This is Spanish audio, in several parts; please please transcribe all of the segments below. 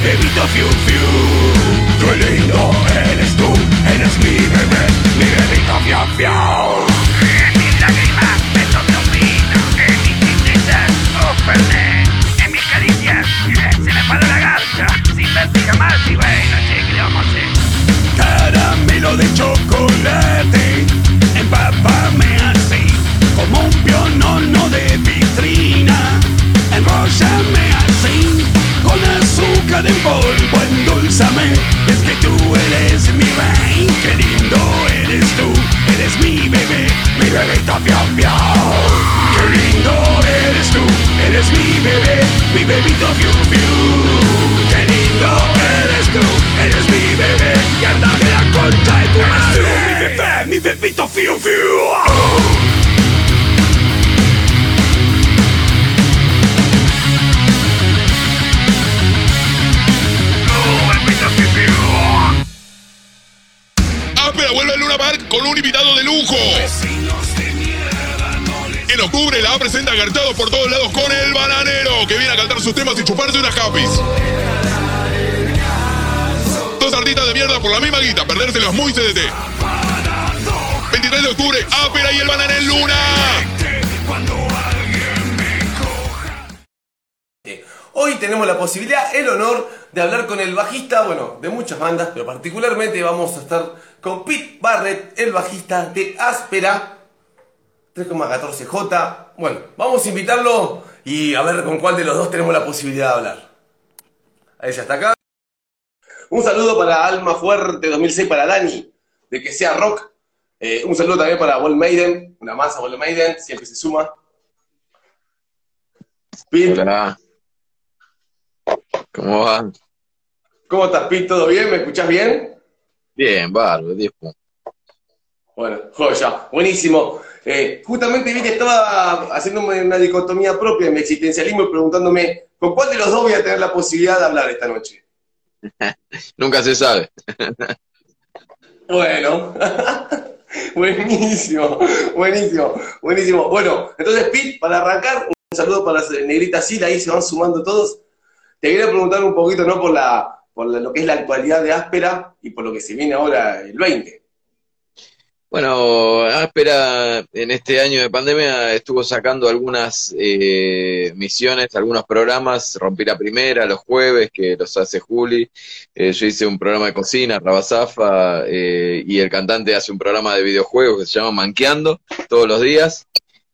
bebito fiu fiu. Qué lindo eres tú, eres mi bebé, mi bebito fiu fiu. En mis lágrimas besos de olvido, en mis tristezas Fernet, en mis caricias se me paró la garcha, sin verte jamás y bueno, che, ¿qué le vamos a hacer? Caramelo de chocolate, empápame así, como un pionono de vitrina. Enróllame así, con azúcar en polvo, endulzame. Es que tú eres mi rey, qué lindo eres tú, eres mi bebé, mi bebito fiau fiau. Qué lindo eres tú, eres mi bebé, mi bebito fiu fiu. Qué lindo eres tú, eres mi bebé, y anda de la concha de tu madre. Mi bebito fiu fiu. Áspera vuelve al Luna Park con un invitado de lujo. En octubre la presenta Garchado por todos lados con el Bananero, que viene a cantar sus temas y chuparse unas capis. Dos artistas de mierda por la misma guita, perdérselos muy CDT. 23 de octubre, Áspera y el Bananero en Luna. Hoy tenemos la posibilidad, el honor de hablar con el bajista, bueno, de muchas bandas, pero particularmente vamos a estar con Pete Barrett, el bajista de Áspera, 3,14J. Bueno, vamos a invitarlo y a ver con cuál de los dos tenemos la posibilidad de hablar. Ahí ya está acá. Un saludo para Alma Fuerte 2006, para Dani, de Que Sea Rock. Un saludo también para Wall Maiden, una masa Wall Maiden, siempre se suma. Pete. Hola. ¿Cómo van? ¿Cómo estás, Pete? ¿Todo bien? ¿Me escuchás bien? Bien, bárbaro, 10 puntos. Bueno, joya, buenísimo. Justamente vi que estaba haciéndome una dicotomía propia en mi existencialismo y preguntándome ¿con cuál de los dos voy a tener la posibilidad de hablar esta noche? Nunca se sabe. Bueno, buenísimo, buenísimo, buenísimo. Bueno, entonces, Pete, para arrancar, un saludo para Negrita Sila, ahí se van sumando todos. Te quería preguntar un poquito, ¿no? por lo que es la actualidad de Áspera y por lo que se viene ahora el 20. Bueno, Áspera en este año de pandemia estuvo sacando algunas misiones, algunos programas. Rompí la primera los jueves, que los hace Juli. Yo hice un programa de cocina, Rabazafa, y el cantante hace un programa de videojuegos que se llama Manqueando, todos los días.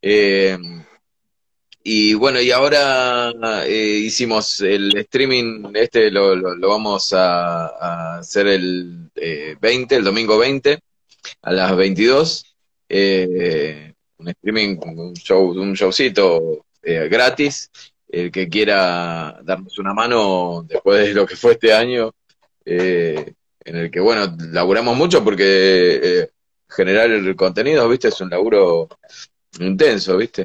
Y bueno, y ahora hicimos el streaming, lo vamos a hacer el 20, el domingo 20, a las 22. Un streaming, un showcito gratis. El que quiera darnos una mano después de lo que fue este año, en el que, bueno, laburamos mucho porque generar el contenido, ¿viste? Es un laburo intenso, ¿viste?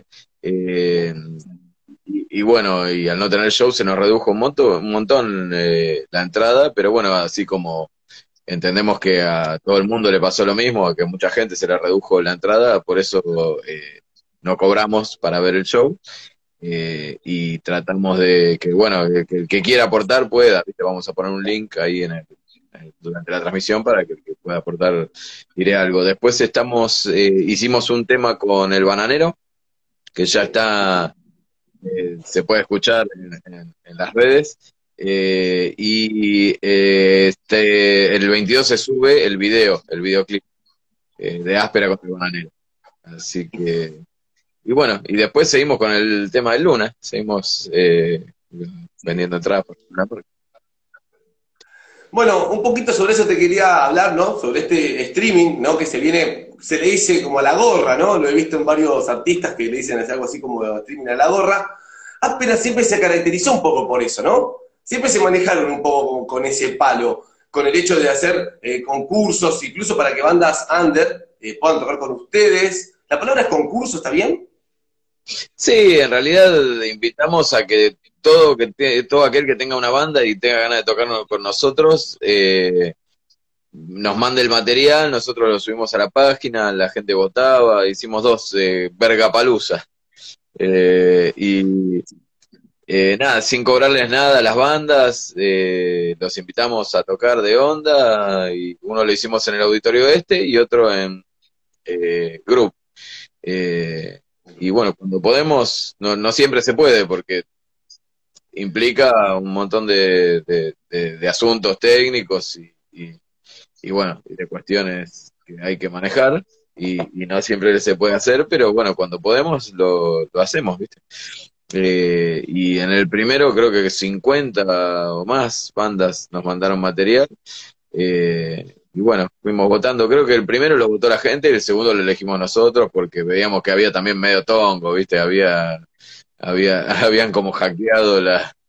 Y bueno, y al no tener show se nos redujo un montón la entrada, pero bueno, así como entendemos que a todo el mundo le pasó lo mismo, que a mucha gente se le redujo la entrada, por eso no cobramos para ver el show, y tratamos de que, bueno, que el que quiera aportar pueda, ¿viste? Vamos a poner un link ahí durante la transmisión para que el que pueda aportar diré algo. Después hicimos un tema con el Bananero, que ya está, se puede escuchar en las redes, y el 22 se sube el videoclip de Áspera contra el Bananero. Así que, y bueno, y después seguimos con el tema de Luna, seguimos vendiendo entradas por Luna Park. Bueno, un poquito sobre eso te quería hablar, ¿no? Sobre este streaming, ¿no? Que se le dice como a la gorra, ¿no? Lo he visto en varios artistas que le dicen algo así como streaming a la gorra. Áspera siempre se caracterizó un poco por eso, ¿no? Siempre se manejaron un poco con ese palo, con el hecho de hacer concursos, incluso para que bandas under puedan tocar con ustedes. ¿La palabra es concurso, está bien? Sí, en realidad invitamos a que todo aquel que tenga una banda y tenga ganas de tocar con nosotros, nos mande el material, nosotros lo subimos a la página, la gente votaba, hicimos 2 Vergapalusa. Y Nada, sin cobrarles nada a las bandas, los invitamos a tocar de onda, y uno lo hicimos en el Auditorio Este y otro en Group. Eh, y bueno, cuando podemos, no siempre se puede porque implica un montón de asuntos técnicos y bueno, y de cuestiones que hay que manejar y no siempre se puede hacer, pero bueno, cuando podemos lo hacemos, ¿viste? Y en el primero creo que 50 o más bandas nos mandaron material. Y bueno, fuimos votando. Creo que el primero lo votó la gente y el segundo lo elegimos nosotros porque veíamos que había también medio tongo, ¿viste? Habían como hackeado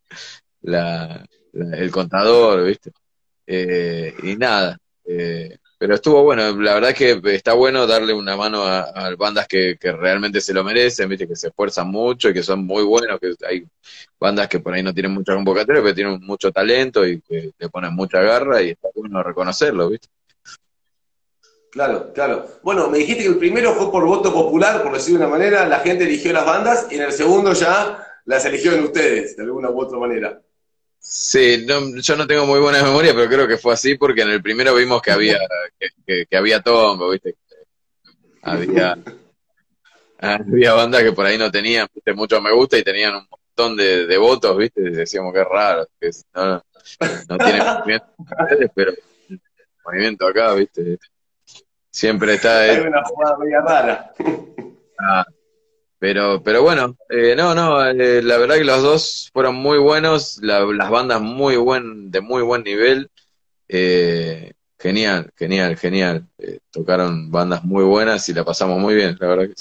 el contador, ¿viste? Y nada. Pero estuvo bueno, la verdad es que está bueno darle una mano a bandas que realmente se lo merecen, ¿viste? Que se esfuerzan mucho y que son muy buenos, que hay bandas que por ahí no tienen mucha convocatoria, pero tienen mucho talento y que le ponen mucha garra y está bueno reconocerlo, ¿viste? Claro, claro. Bueno, me dijiste que el primero fue por voto popular, por decirlo de una manera, la gente eligió las bandas, y en el segundo ya las eligieron ustedes, de alguna u otra manera. Sí, yo no tengo muy buena memoria, pero creo que fue así porque en el primero vimos que había tongo, ¿viste? Había, había bandas que por ahí no tenían, ¿viste? Mucho me gusta y tenían un montón de votos, ¿viste? Y decíamos que es raro, que no tiene movimiento ustedes, pero el movimiento acá, ¿viste? Siempre está Hay una jugada media rara. ah, pero bueno, la verdad que los dos fueron muy buenos, las bandas de muy buen nivel, genial, genial, genial, tocaron bandas muy buenas y la pasamos muy bien, la verdad que sí.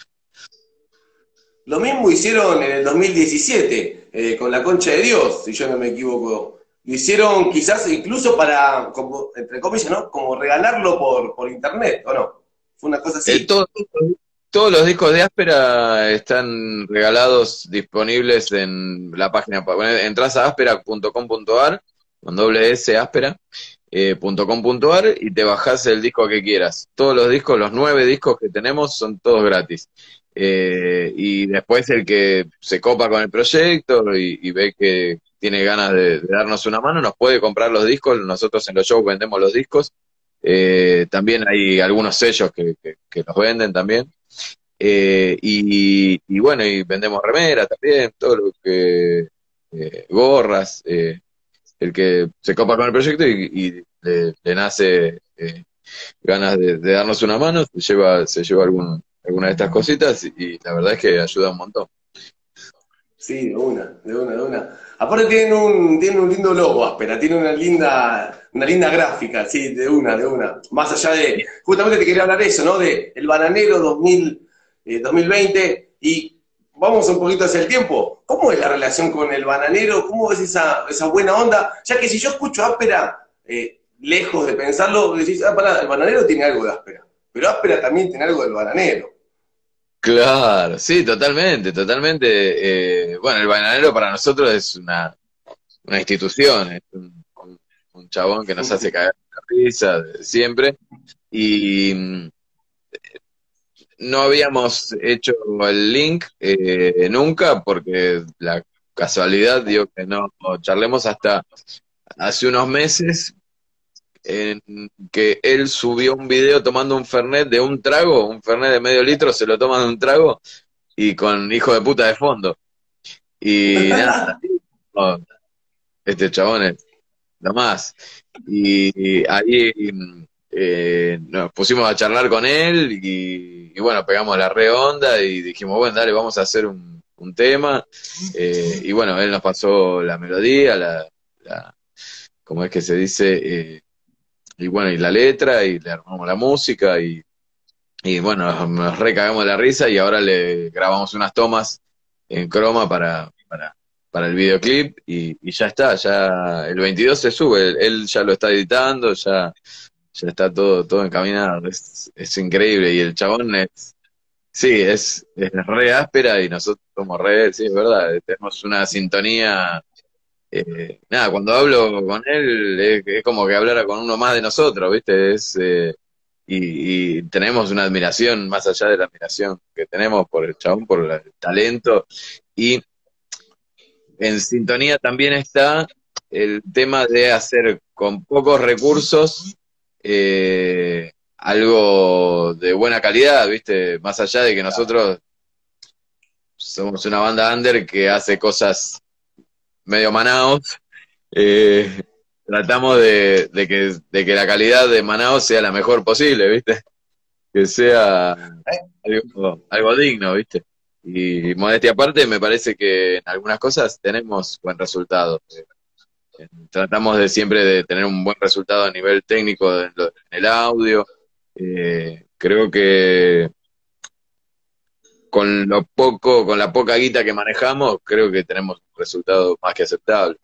Lo mismo hicieron en el 2017, con La Concha de Dios, si yo no me equivoco. Lo hicieron quizás incluso para, como, entre comillas, ¿no? Como regalarlo por internet, ¿o no? Fue una cosa así. Todos los discos de Áspera están regalados, disponibles en la página. Entras a áspera.com.ar, con doble S, áspera, .com.ar, y te bajás el disco que quieras. Todos los discos, los 9 discos que tenemos, son todos gratis. Y después el que se copa con el proyecto y ve que tiene ganas de darnos una mano, nos puede comprar los discos. Nosotros en los shows vendemos los discos. También hay algunos sellos que los venden también. Y bueno, y vendemos remeras también, todo lo que, gorras, el que se copa con el proyecto y le nace ganas de darnos una mano, se lleva alguna de estas cositas y la verdad es que ayuda un montón. Sí, de una. Aparte tienen un lindo logo, Áspera, tiene una linda gráfica, sí, de una. Más allá de, justamente te quería hablar de eso, ¿no? De el Bananero 2020, y vamos un poquito hacia el tiempo. ¿Cómo es la relación con el Bananero? ¿Cómo es esa buena onda? Ya que si yo escucho Áspera, lejos de pensarlo, decís, pará, el Bananero tiene algo de Áspera, pero Áspera también tiene algo del Bananero. Claro, sí, totalmente, totalmente. Bueno, el Bananero para nosotros es una institución, es un chabón que nos hace caer la risa siempre. Y no habíamos hecho el link nunca porque la casualidad dio que no charlemos hasta hace unos meses en que él subió un video tomando un Fernet de un trago, un Fernet de medio litro, se lo toma de un trago y con hijo de puta de fondo. Y nada, no, este chabón es lo más. Y ahí nos pusimos a charlar con él y bueno, pegamos la re onda y dijimos, bueno, dale, vamos a hacer un tema. Y bueno, él nos pasó la melodía, ¿cómo es que se dice? Y bueno, y la letra, y le armamos la música, y bueno, nos recagamos de la risa, y ahora le grabamos unas tomas en croma para el videoclip, y ya está, ya el 22 se sube, él ya lo está editando, ya está todo encaminado, es increíble, y el chabón sí, es re áspera, y nosotros somos re, sí, es verdad, tenemos una sintonía. Nada, cuando hablo con él es como que hablara con uno más de nosotros, ¿viste? Y tenemos una admiración, más allá de la admiración que tenemos por el chabón, por el talento. Y en sintonía también está el tema de hacer con pocos recursos algo de buena calidad, ¿viste? Más allá de que nosotros somos una banda under que hace cosas medio Manaos, tratamos de que la calidad de Manaos sea la mejor posible, ¿viste? Que sea algo digno, ¿viste? Y modestia aparte, me parece que en algunas cosas tenemos buen resultado. Tratamos de siempre de tener un buen resultado a nivel técnico en el audio. Creo que con la poca guita que manejamos, creo que tenemos un resultado más que aceptable.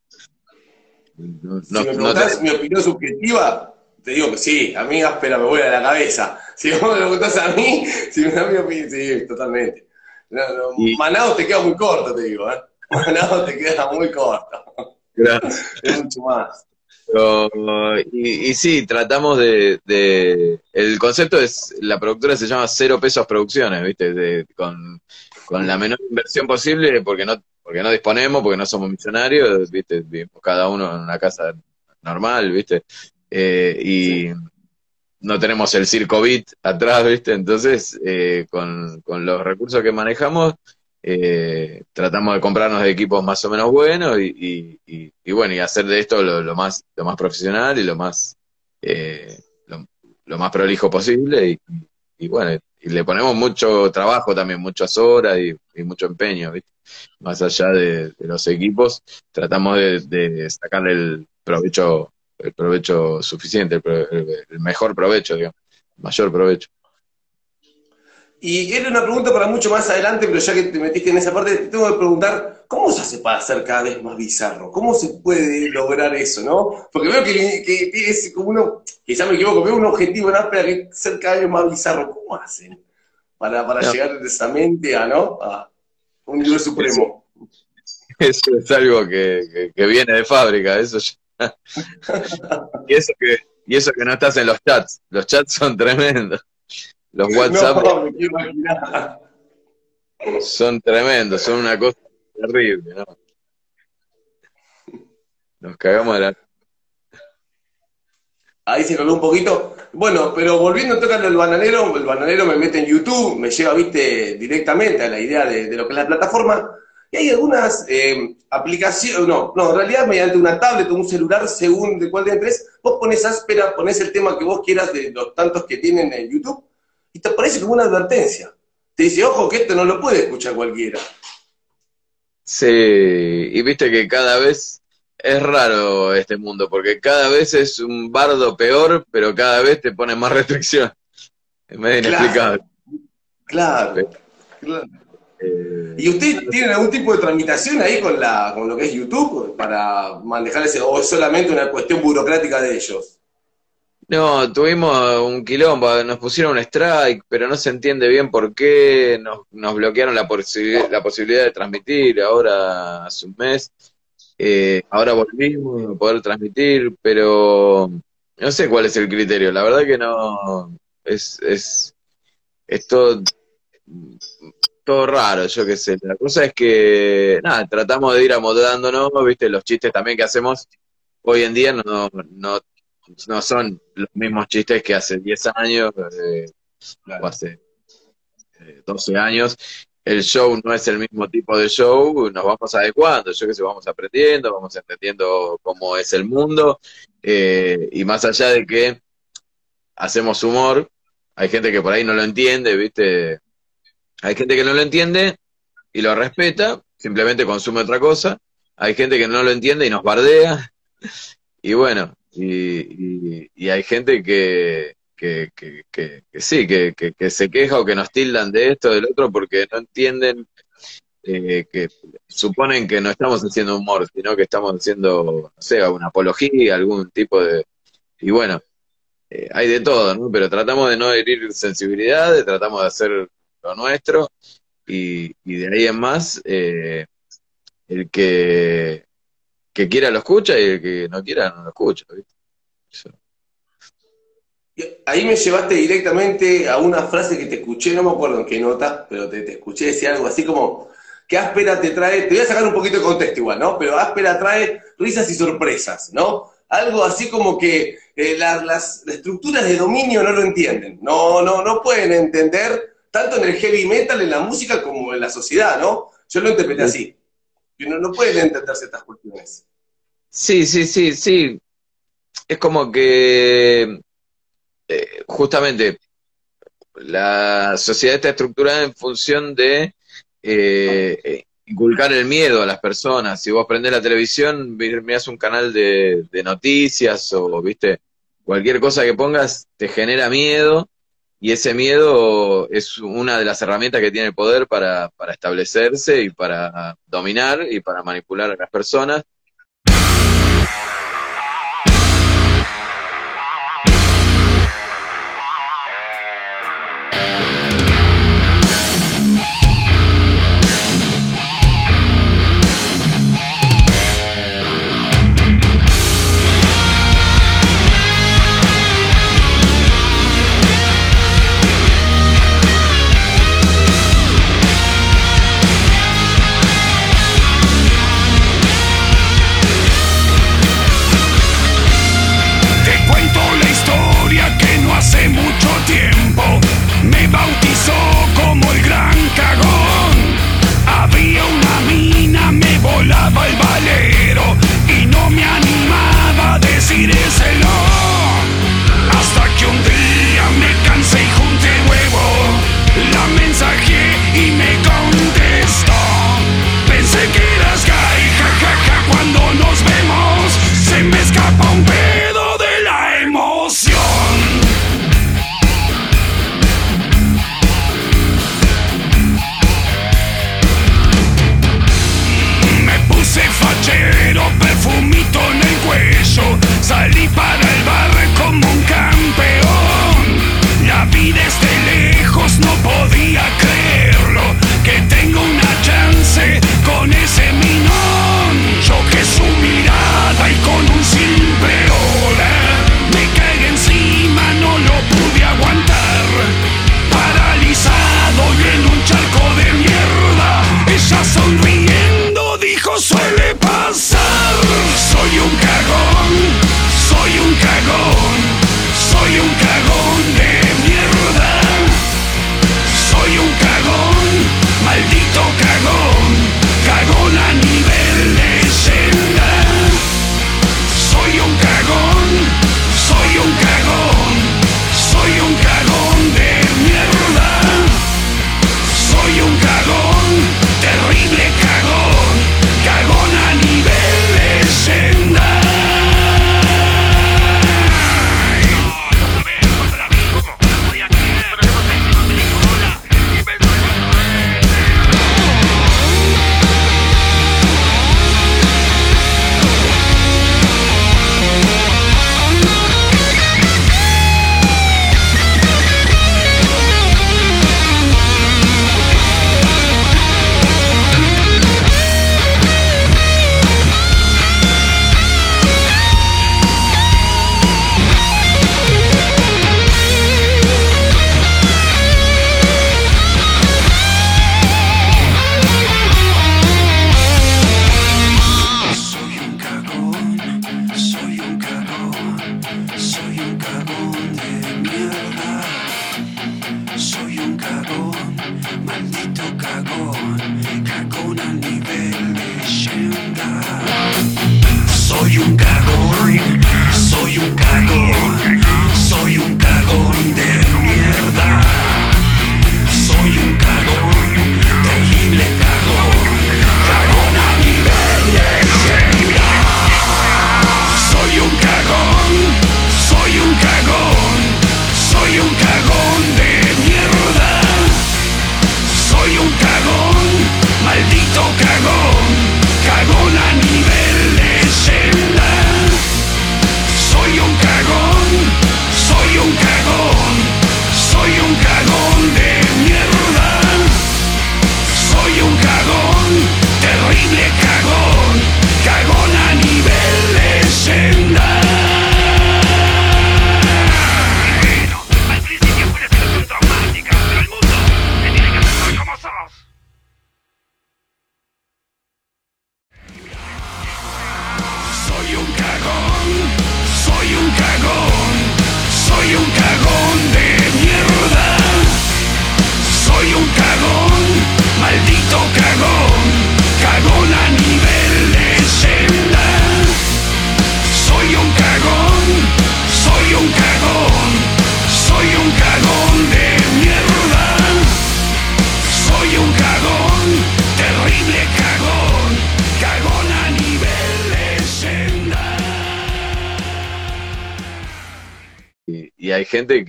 Si me preguntás mi opinión subjetiva, te digo que sí, a mí áspera me vuela la cabeza. Si vos me preguntás a mí, si me da mi opinión, sí, totalmente. Manaos te queda muy corto, te digo, ¿eh? Manaos te queda muy corto. Gracias. Es mucho más. Y sí, tratamos el concepto es, la productora se llama Cero Pesos Producciones, ¿viste? Con la menor inversión posible, porque no disponemos, porque no somos millonarios, ¿viste? Vivimos cada uno en una casa normal, ¿viste? Y no tenemos el Circo Beat atrás, ¿viste? Entonces, con los recursos que manejamos, tratamos de comprarnos equipos más o menos buenos y bueno, y hacer de esto lo más profesional y lo más prolijo posible y bueno, y le ponemos mucho trabajo también, muchas horas y mucho empeño, ¿viste? Más allá de los equipos, tratamos de sacarle el provecho suficiente, el mejor provecho, digamos, mayor provecho. Y era una pregunta para mucho más adelante, pero ya que te metiste en esa parte, te tengo que preguntar, ¿cómo se hace para ser cada vez más bizarro? ¿Cómo se puede lograr eso, no? Porque veo que es como uno, quizá me equivoco, veo un objetivo en áspera que es ser cada vez más bizarro. ¿Cómo hacen para llegar de esa mente a un nivel supremo? Eso es algo que viene de fábrica, eso ya. y eso que no estás en los chats son tremendos. Los WhatsApp No, me quiero imaginar. son tremendos, son una cosa terrible, ¿no? Nos cagamos de la... Ahí se coló un poquito. Bueno, pero volviendo a tocar el bananero me mete en YouTube, me lleva, viste, directamente a la idea de lo que es la plataforma. Y hay algunas aplicaciones, no, en realidad mediante una tablet o un celular, según de cuál de entres, vos pones áspera, pones el tema que vos quieras de los tantos que tienen en YouTube, y te aparece como una advertencia. Te dice, ojo, que esto no lo puede escuchar cualquiera. Sí, y viste que cada vez es raro este mundo, porque cada vez es un bardo peor, pero cada vez te pone más restricción. Es medio inexplicable. Claro. ¿Y ustedes tienen algún tipo de tramitación ahí con lo que es YouTube para manejar ese, o es solamente una cuestión burocrática de ellos? No, tuvimos un quilombo, nos pusieron un strike, pero no se entiende bien por qué, nos bloquearon la posibilidad de transmitir ahora hace un mes, ahora volvimos a poder transmitir, pero no sé cuál es el criterio, la verdad que no, es todo raro, yo qué sé, la cosa es que, nada, tratamos de ir amodándonos, viste, los chistes también que hacemos hoy en día no son los mismos chistes que hace 10 años o hace 12 años. El show no es el mismo tipo de show, nos vamos adecuando, yo que sé, vamos aprendiendo, vamos entendiendo cómo es el mundo, y más allá de que hacemos humor, hay gente que por ahí no lo entiende, ¿viste? Hay gente que no lo entiende y lo respeta, simplemente consume otra cosa. Hay gente que no lo entiende y nos bardea. Y bueno, y hay gente que sí, que se queja o que nos tildan de esto, del otro, porque no entienden, que suponen que no estamos haciendo humor, sino que estamos haciendo, no sé, una apología, algún tipo de... Y bueno, hay de todo, ¿no? Pero tratamos de no herir sensibilidades, tratamos de hacer lo nuestro, y de ahí en más, el que quiera lo escucha y el que no quiera no lo escucha, ¿viste? Eso. Ahí me llevaste directamente a una frase que te escuché, no me acuerdo en qué nota, pero te escuché decir algo así como que Áspera te trae, te voy a sacar un poquito de contexto igual, ¿no? Pero Áspera trae risas y sorpresas, ¿no? Algo así como que las estructuras de dominio no lo entienden, no pueden entender, tanto en el heavy metal, en la música, como en la sociedad, ¿no? Yo lo interpreté así, que no pueden entender ciertas cuestiones. Sí. Es como que justamente la sociedad está estructurada en función de inculcar el miedo a las personas. Si vos prendés la televisión, mirás un canal de noticias o viste cualquier cosa que pongas, te genera miedo, y ese miedo es una de las herramientas que tiene el poder para establecerse y para dominar y para manipular a las personas. Hace mucho tiempo me bautizó como el gran cagón. Había una mina, me volaba el valero y no me animaba a decírselo. Hasta que un día me cansé y junté huevo, la mensajé y me contestó. Pensé que eras gay, jajaja, cuando nos vemos se me escapa un pedo de la emoción. Fachero, perfumito en el cuello, salí para el bar como un campeón. La vi desde lejos, no podía creerlo, que tengo una chance con ese minón. Choqué su mirada y con un simple hola me caí encima, no lo pude aguantar. Paralizado y en un charco de mierda, ella sonriendo dijo: suele pasar. Soy un cagón, soy un cagón, soy un cagón de mierda. Soy un cagón, maldito cagón, cagón a nivel leyenda. Soy un cagón, soy un cagón, soy un cagón de mierda. Soy un cagón, terrible cagón, cagón a nivel leyenda. gente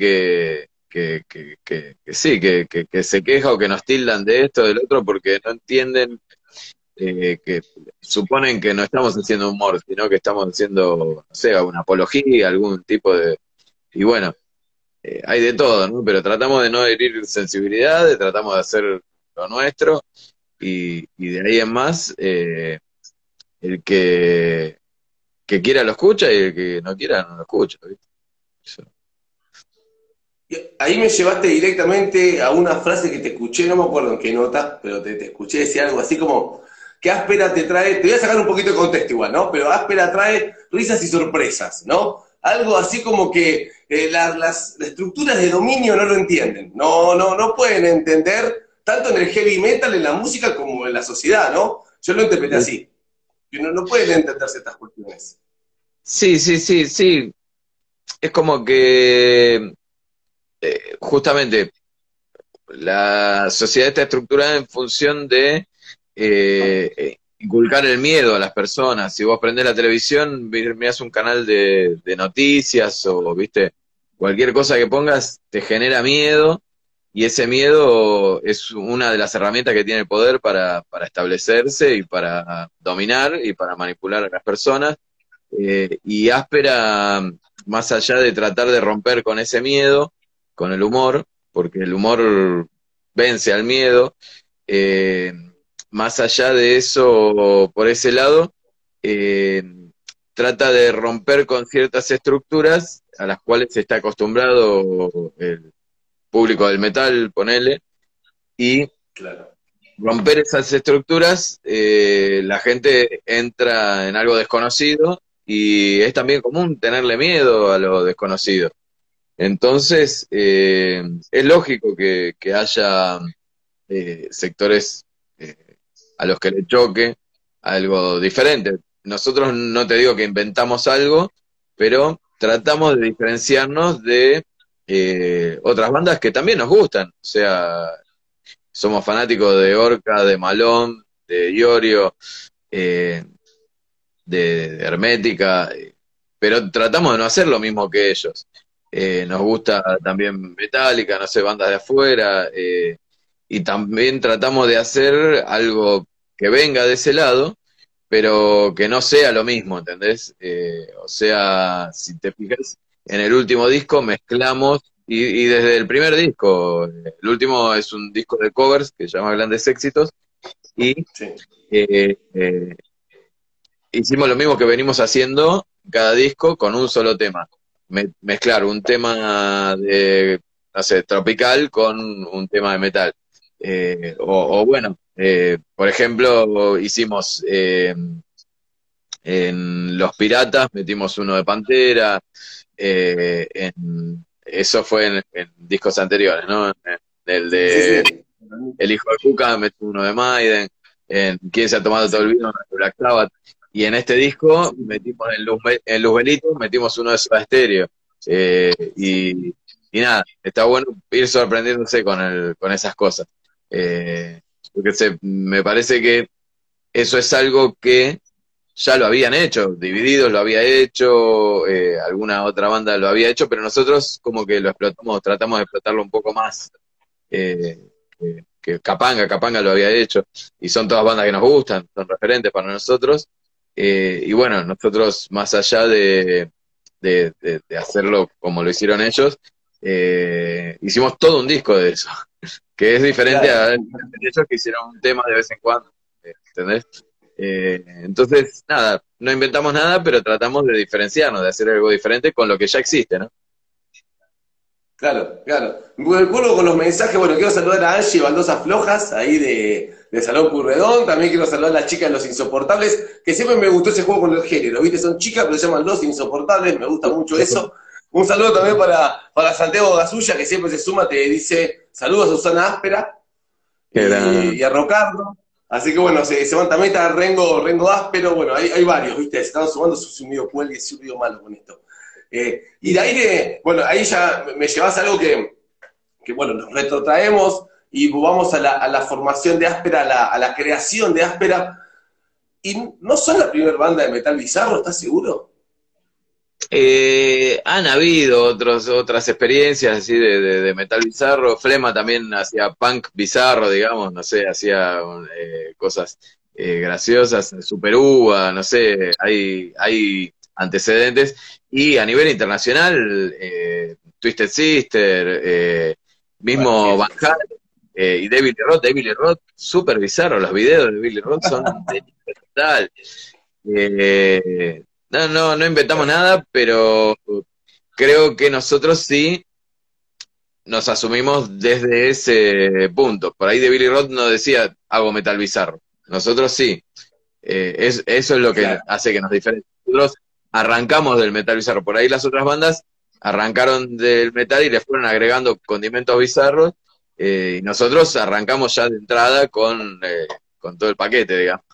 que sí, que se queja o que nos tildan de esto, del otro, porque no entienden que suponen que no estamos haciendo humor, sino que estamos haciendo, no sé, una apología, algún tipo de... Y bueno, hay de todo, ¿no? Pero tratamos de no herir sensibilidades, tratamos de hacer lo nuestro, y de ahí en más, el que quiera lo escucha y el que no quiera no lo escucha, ¿viste? Eso. Y ahí me llevaste directamente a una frase que te escuché, no me acuerdo en qué nota, pero te escuché decir algo así como que áspera te trae, te voy a sacar un poquito de contexto igual, ¿no? Pero áspera trae risas y sorpresas, ¿no? Algo así como que las estructuras de dominio no lo entienden, no pueden entender, tanto en el heavy metal, en la música, como en la sociedad, ¿no? Yo lo interpreté así, que no pueden entender ciertas cuestiones. Sí, sí, sí, sí. Es como que justamente la sociedad está estructurada en función de inculcar el miedo a las personas. Si vos prendés la televisión, mirás un canal de noticias o, viste, cualquier cosa que pongas te genera miedo, y ese miedo es una de las herramientas que tiene el poder para establecerse y para dominar y para manipular a las personas. Y Áspera, más allá de tratar de romper con ese miedo, con el humor, porque el humor vence al miedo, eh, más allá de eso, por ese lado, eh, trata de romper con ciertas estructuras a las cuales está acostumbrado el público del metal, ponele, y Claro. romper esas estructuras, la gente entra en algo desconocido, y es también común tenerle miedo a lo desconocido. Entonces, es lógico que haya sectores a los que le choque algo diferente. Nosotros no te digo que inventamos algo, pero tratamos de diferenciarnos de otras bandas que también nos gustan. O sea, somos fanáticos de Orca, de Malón, de Iorio, eh, de Hermética, pero tratamos de no hacer lo mismo que ellos. Nos gusta también Metallica, no sé, bandas de afuera, y también tratamos de hacer algo que venga de ese lado, pero que no sea lo mismo, ¿entendés? O sea, si te fijas, en el último disco mezclamos, y desde el primer disco, el último es un disco de covers que se llama Grandes Éxitos, y Sí. eh, eh, hicimos lo mismo que venimos haciendo cada disco con un solo tema. Mezclar un tema de, no sé, tropical con un tema de metal. O bueno, por ejemplo, hicimos en Los Piratas, metimos uno de Pantera, eso fue en discos anteriores, ¿no? En el Sí, de sí. El Hijo de Cuca, metimos uno de Maiden, en Quién se ha tomado todo el vino, de Black Sabbath. Y en este disco metimos en Luzbelito, metimos uno de Soda Stereo. Y nada, está bueno ir sorprendiéndose con esas cosas. Porque me parece que eso es algo que ya lo habían hecho, Divididos lo había hecho, alguna otra banda lo había hecho, pero nosotros como que lo explotamos, tratamos de explotarlo un poco más, que Capanga lo había hecho, y son todas bandas que nos gustan, son referentes para nosotros, y bueno, nosotros más allá de hacerlo como lo hicieron ellos, hicimos todo un disco de eso, que es diferente Claro. a ellos que hicieron un tema de vez en cuando, ¿entendés? Entonces, nada, no inventamos nada, pero tratamos de diferenciarnos, de hacer algo diferente con lo que ya existe, ¿no? Claro, claro. Me acuerdo con los mensajes, bueno, quiero saludar a Angie Baldosas Flojas, ahí de Salón Purredón, también quiero saludar a las chicas de Los Insoportables, que siempre me gustó ese juego con el género, ¿viste? Son chicas, pero se llaman Los Insoportables, me gusta mucho eso. Un saludo también para Santiago Gasulla, que siempre se suma, te dice saludos a Susana Áspera y a Rocardo. Así que bueno, se van también, está Rengo Áspero, bueno, hay varios, ¿viste? Se están sumando, soy medio cuelgue, soy medio malo con esto. Y de ahí, bueno, ahí ya me llevas a algo que bueno, nos retrotraemos y vamos a la formación de Áspera, a la creación de Áspera. Y no son la primera banda de metal bizarro, ¿estás seguro? Han habido otras experiencias así de metal bizarro. Flema también hacía punk bizarro, digamos, no sé, hacía cosas graciosas, Super Uva, no sé, hay antecedentes. Y a nivel internacional, Twisted Sister, Bueno, mismo Van sí. Halen, y David Lee Roth, súper bizarro, los videos de David Lee Roth son de total. No inventamos nada, pero creo que nosotros sí nos asumimos desde ese punto. Por ahí de Billy Roth no decía hago metal bizarro. Nosotros sí. Eso es lo que Claro. hace que nos diferencie. Nosotros arrancamos del metal bizarro. Por ahí las otras bandas arrancaron del metal y le fueron agregando condimentos bizarros. Y nosotros arrancamos ya de entrada con todo el paquete, digamos.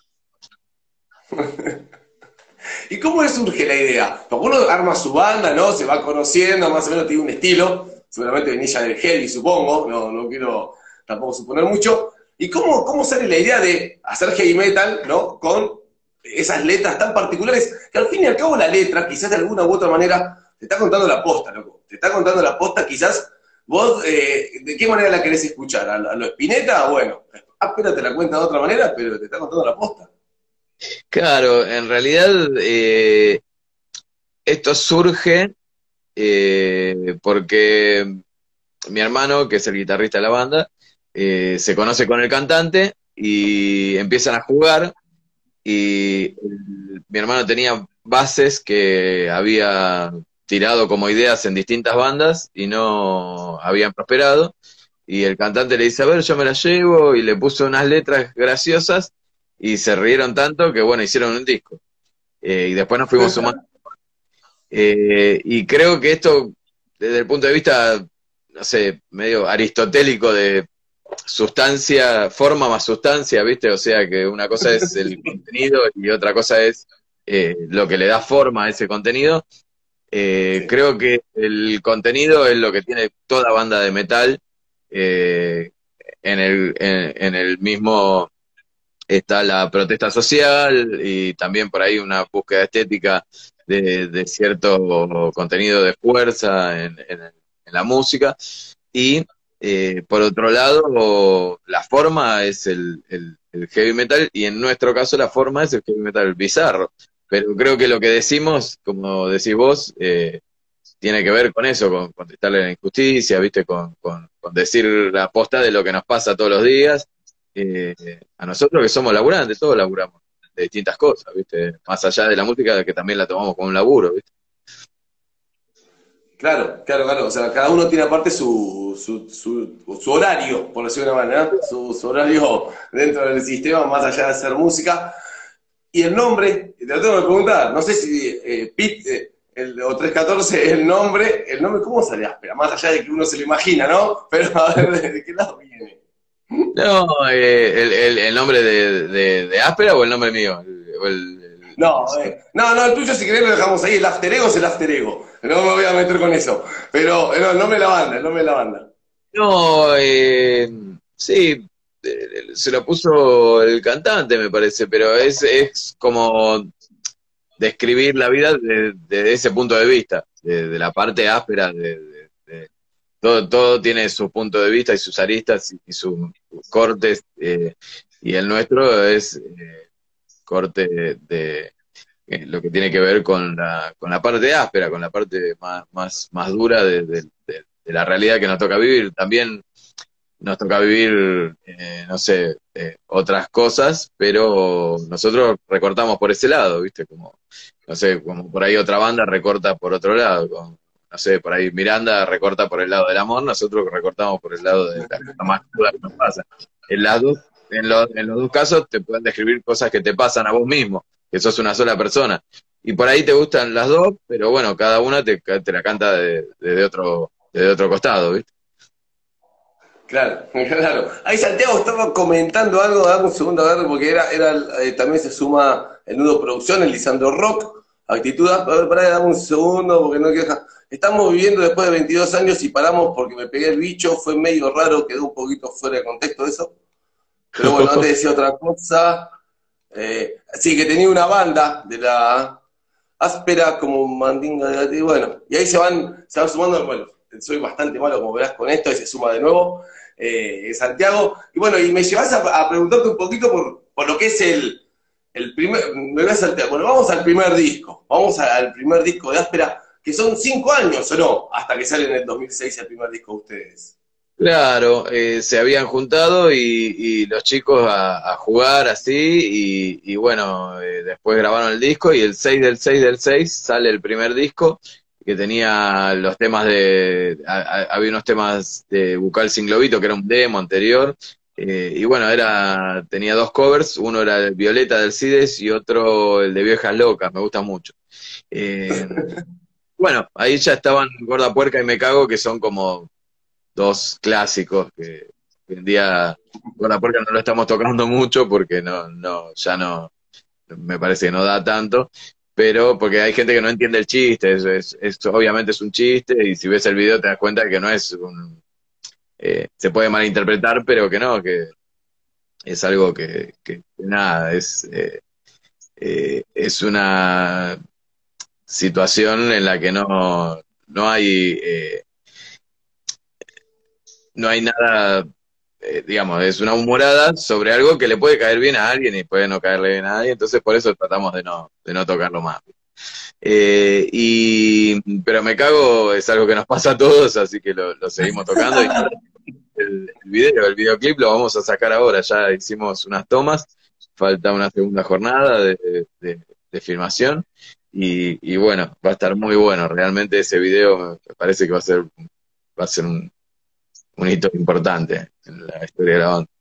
¿Y cómo le surge la idea? Porque uno arma su banda, ¿no? Se va conociendo, más o menos tiene un estilo. Seguramente venís ya del heavy, supongo. No quiero tampoco suponer mucho. ¿Y cómo sale la idea de hacer heavy metal, ¿no? Con esas letras tan particulares, que al fin y al cabo la letra, quizás de alguna u otra manera, te está contando la posta, loco. Te está contando la posta, quizás vos, ¿de qué manera la querés escuchar? ¿A lo Spinetta? Bueno, Áspera te la cuenta de otra manera, pero te está contando la posta. Claro, en realidad esto surge porque mi hermano, que es el guitarrista de la banda, se conoce con el cantante y empiezan a jugar y mi hermano tenía bases que había tirado como ideas en distintas bandas y no habían prosperado y el cantante le dice, a ver, yo me las llevo y le puso unas letras graciosas y se rieron tanto que bueno, hicieron un disco. Y después nos fuimos sumando. Y creo que esto, desde el punto de vista, no sé, medio aristotélico de sustancia, forma más sustancia, ¿viste? O sea que una cosa es el contenido y otra cosa es lo que le da forma a ese contenido. Sí. Creo que el contenido es lo que tiene toda banda de metal. En el mismo está la protesta social y también por ahí una búsqueda estética de cierto contenido de fuerza en la música. Y por otro lado, la forma es el heavy metal y en nuestro caso la forma es el heavy metal bizarro. Pero creo que lo que decimos, como decís vos, tiene que ver con eso, con contestarle la injusticia, ¿viste? Con decir la posta de lo que nos pasa todos los días. Eh, a nosotros que somos laburantes, todos laburamos de distintas cosas, ¿viste? Más allá de la música, que también la tomamos como un laburo, ¿viste? Claro. O sea, cada uno tiene aparte su horario, por decirlo de una manera, su horario dentro del sistema, más allá de hacer música. Y el nombre, te lo tengo que preguntar, no sé si Pete o 314, el nombre, ¿cómo sale Áspera? Más allá de que uno se lo imagina, ¿no? Pero a ver, ¿de qué lado viene? No, el nombre de Áspera o el nombre mío. No, el tuyo si querés lo dejamos ahí, el after ego es el after ego. No me voy a meter con eso. Pero no, el nombre de la banda, el nombre de la banda. No, sí, se lo puso el cantante, me parece, pero es como describir la vida desde ese punto de vista, de la parte áspera, todo tiene su punto de vista y sus aristas y sus cortes, y el nuestro es corte lo que tiene que ver con la parte áspera, con la parte más dura de la realidad que nos toca vivir. También nos toca vivir, no sé, otras cosas, pero nosotros recortamos por ese lado, ¿viste? Como, no sé, como por ahí otra banda recorta por otro lado, como, no sé, por ahí Miranda recorta por el lado del amor, nosotros recortamos por el lado de las cosas más crudas que nos pasan. En las dos, en los dos casos te pueden describir cosas que te pasan a vos mismo, que sos una sola persona. Y por ahí te gustan las dos, pero bueno, cada una te la canta de otro costado, ¿viste? Claro. Ahí Santiago estaba comentando algo, dame un segundo a ver, porque también se suma el Nudo Producción, el Lisandro Rock, actitud, a ver, pará, dame un segundo, porque no queja. Estamos viviendo después de 22 años y paramos porque me pegué el bicho, fue medio raro, quedó un poquito fuera de contexto eso. Pero bueno, antes decía otra cosa. Sí, que tenía una banda de la... áspera como mandinga de gato, y bueno, y ahí se van sumando, bueno, soy bastante malo como verás con esto, y se suma de nuevo Santiago, y bueno, y me llevas a preguntarte un poquito por lo que es el primer, me voy a saltear, bueno, vamos al primer disco, al primer disco de áspera, que son 5 años, ¿o no? Hasta que sale en el 2006 el primer disco de ustedes. Claro, se habían juntado y los chicos a jugar así y bueno, después grabaron el disco y el 6 del 6 del 6 sale el primer disco que tenía los temas había unos temas de Bucal Sin Globito que era un demo anterior y bueno, tenía 2 covers, uno era el Violeta del Cides y otro el de Viejas Locas, me gusta mucho. Eh, bueno, ahí ya estaban Gorda Puerca y Me Cago, que son como 2 clásicos que hoy en día con la puerca no lo estamos tocando mucho porque ya no, me parece que no da tanto, pero porque hay gente que no entiende el chiste, obviamente es un chiste y si ves el video te das cuenta que no es se puede malinterpretar, pero que no, que es algo que nada, es una situación en la que no hay... no hay nada, digamos, es una humorada sobre algo que le puede caer bien a alguien y puede no caerle bien a nadie, entonces por eso tratamos de no tocarlo más. Pero Me Cago es algo que nos pasa a todos, así que lo seguimos tocando. Y el videoclip lo vamos a sacar ahora, ya hicimos unas tomas, falta una segunda jornada de filmación. Y bueno, va a estar muy bueno, realmente ese video me parece que va a ser un hito importante en la historia de la banda.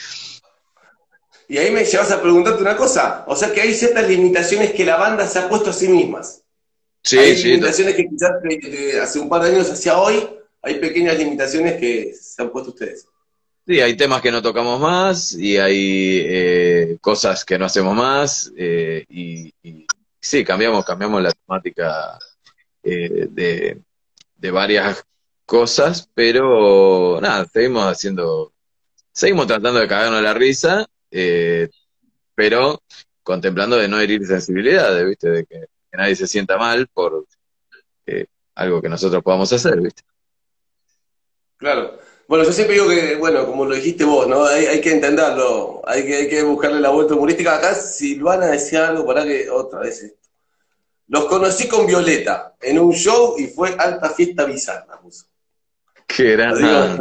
Y ahí me llevas a preguntarte una cosa, o sea que hay ciertas limitaciones que la banda se ha puesto a sí mismas. Sí, hay sí, limitaciones que quizás hace un par de años hacia hoy, hay pequeñas limitaciones que se han puesto ustedes. Sí, hay temas que no tocamos más y hay cosas que no hacemos más y sí, cambiamos la temática de varias cosas, pero nada, seguimos tratando de cagarnos la risa, pero contemplando de no herir sensibilidades, ¿viste? De que nadie se sienta mal por algo que nosotros podamos hacer, ¿viste? Claro. Bueno, yo siempre digo que, bueno, como lo dijiste vos, ¿no? Hay que entenderlo, hay que buscarle la vuelta humorística. Acá Silvana decía algo, para que otra vez esto. Los conocí con Violeta en un show y fue alta fiesta bizarra, puso. Qué gran.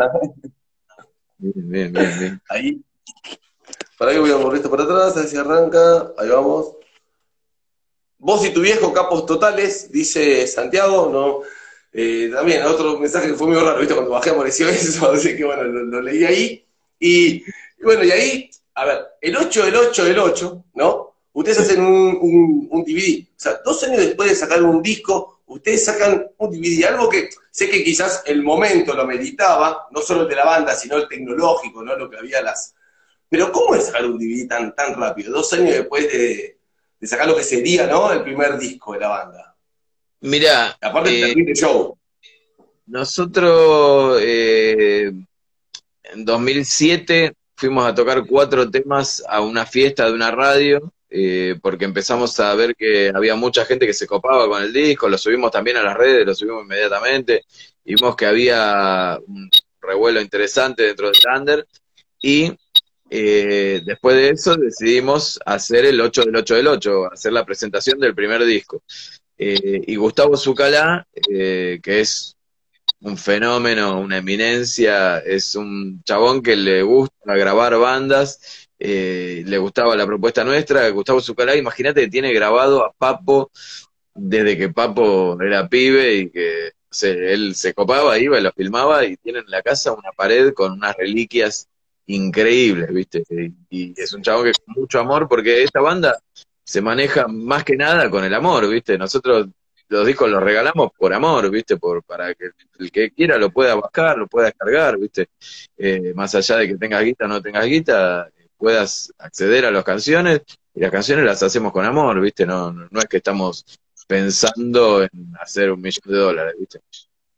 Bien. Ahí. Para que voy a mover esto para atrás, a ver si arranca. Ahí vamos. Vos y tu viejo, capos totales, dice Santiago, ¿no? También otro mensaje que fue muy raro, ¿viste? Cuando bajé apareció eso, así que bueno, lo leí ahí. Y bueno, y ahí, a ver, el 8 del 8 del 8, ¿no? Ustedes hacen un DVD. O sea, 2 años después de sacar un disco, ustedes sacan un DVD. Algo que sé que quizás el momento lo meditaba, no solo el de la banda, sino el tecnológico, ¿no? Lo que había Pero ¿cómo es sacar un DVD tan rápido? 2 años después de sacar lo que sería, ¿no? El primer disco de la banda. Mirá, aparte del terrible show. Nosotros en 2007 fuimos a tocar 4 temas a una fiesta de una radio, porque empezamos a ver que había mucha gente que se copaba con el disco, lo subimos también a las redes, lo subimos inmediatamente, y vimos que había un revuelo interesante dentro del Thunder, y después de eso decidimos hacer el 8 del 8 del 8, hacer la presentación del primer disco. Y Gustavo Zucalá, que es un fenómeno, una eminencia, es un chabón que le gusta grabar bandas, le gustaba la propuesta nuestra. Gustavo Zucalá, imagínate que tiene grabado a Papo desde que Papo era pibe y que él se copaba, iba y lo filmaba, y tiene en la casa una pared con unas reliquias increíbles, ¿viste? Y es un chabón que con mucho amor, porque esta banda se maneja más que nada con el amor, ¿viste? Nosotros los discos los regalamos por amor, ¿viste? Para que el que quiera lo pueda bajar, lo pueda descargar, ¿viste? Más allá de que tengas guita o no tengas guita, puedas acceder a las canciones, y las canciones las hacemos con amor, ¿viste? No es que estamos pensando en hacer $1.000.000, ¿viste?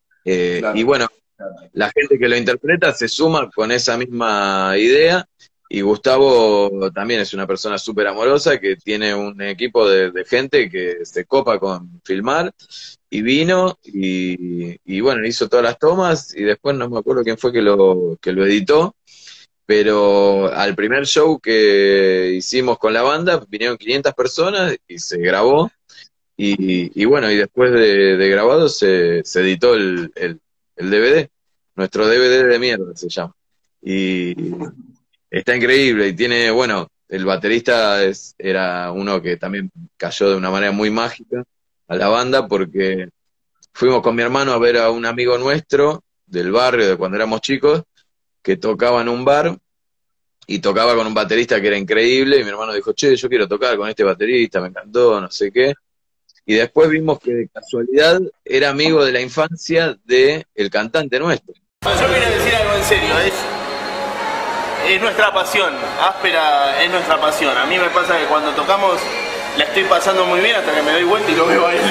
Claro. Y bueno, la gente que lo interpreta se suma con esa misma idea, Y Gustavo también es una persona súper amorosa que tiene un equipo de gente que se copa con filmar y vino y bueno, hizo todas las tomas y después no me acuerdo quién fue que lo editó, pero al primer show que hicimos con la banda vinieron 500 personas y se grabó y bueno, y después de grabado se editó el DVD, nuestro DVD de mierda se llama. Y está increíble y tiene, bueno, el baterista era uno que también cayó de una manera muy mágica a la banda porque fuimos con mi hermano a ver a un amigo nuestro del barrio de cuando éramos chicos que tocaba en un bar y tocaba con un baterista que era increíble y mi hermano dijo, che, yo quiero tocar con este baterista, me encantó, no sé qué. Y después vimos que de casualidad era amigo de la infancia del cantante nuestro. Yo quería decir algo en serio, es nuestra pasión, Áspera es nuestra pasión. A mí me pasa que cuando tocamos la estoy pasando muy bien hasta que me doy vuelta y lo veo a él.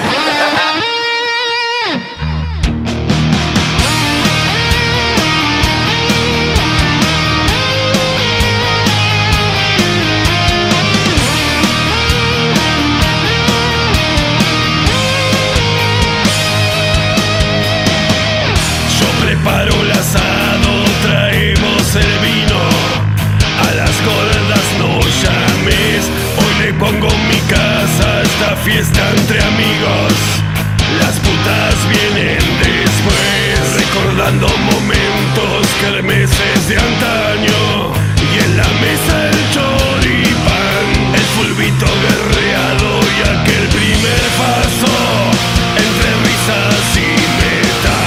Yo preparo el asado, traemos el vino. A las gordas no llames, hoy le pongo mi casa a esta fiesta entre amigos. Las putas vienen después, recordando momentos, kermeses de antaño. Y en la mesa el choripán, el fulbito guerreado y aquel primer paso entre risas y metal.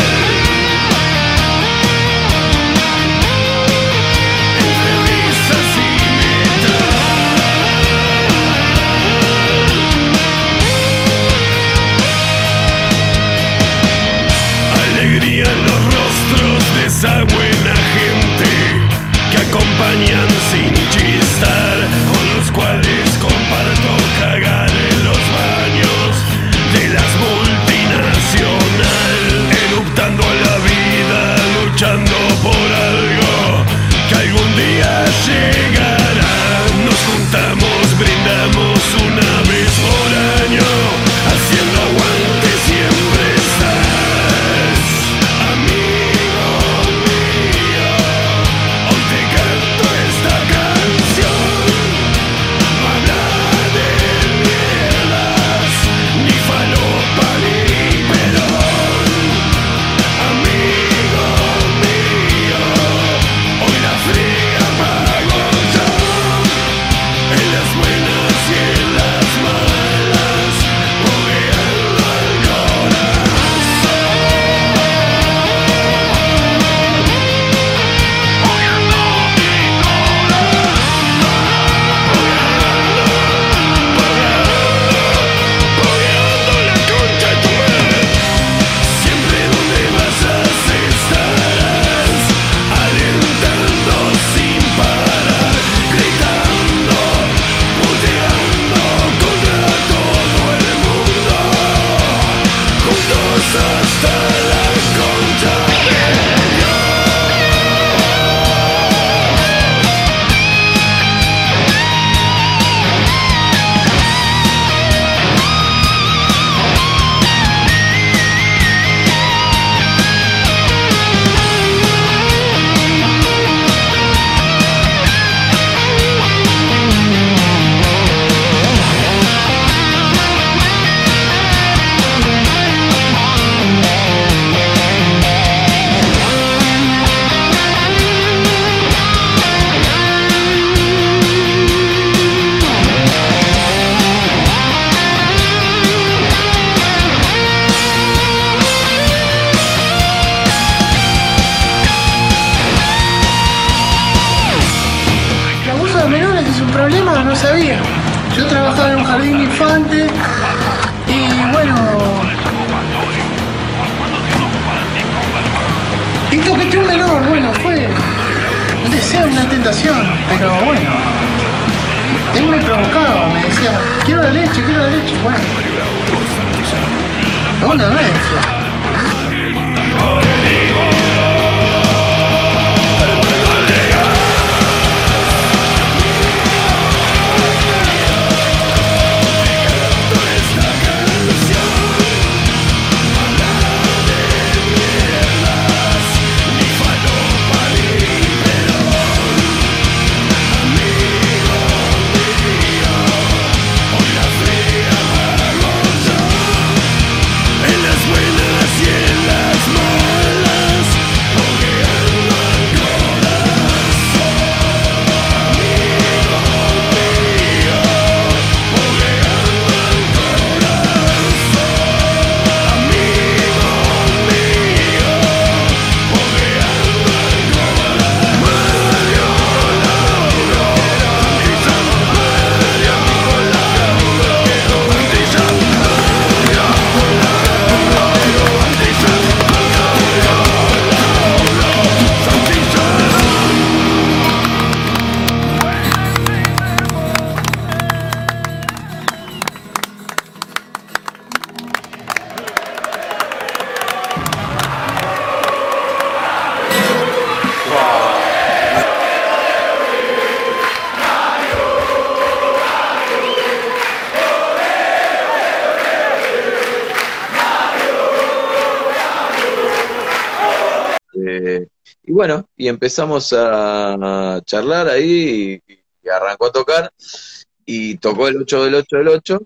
Alegría en los rostros de esa buena gente que acompañan sin chistar, con los cuales comparto cagar en los baños de las multinacional, eruptando a la vida, luchando por algo que algún día llegará. Nos juntamos, brindamos una vez por año, haciendo aguante siempre estás, amigo mío. Hoy te canto esta canción, no habla de mierdas, ni falopa ni pelón, amigo mío. Hoy la fría pago yo, en las buenas y en las malas, bobeando al corazón. Bobeando la concha de tu madre. Siempre donde vayas estarás, alentando sin parar, gritando, puteando contra todo el mundo, juntos hasta la concha de Dios. El abuso de menores es un problema, no sabía. Yo trabajaba en un jardín de infantes y bueno, y toqué un menor, bueno, fue un deseo, una tentación, pero bueno, él me provocaba, me decía, quiero la leche, bueno, una vez. Y bueno, y empezamos a charlar ahí y arrancó a tocar y tocó el 8 del 8 del 8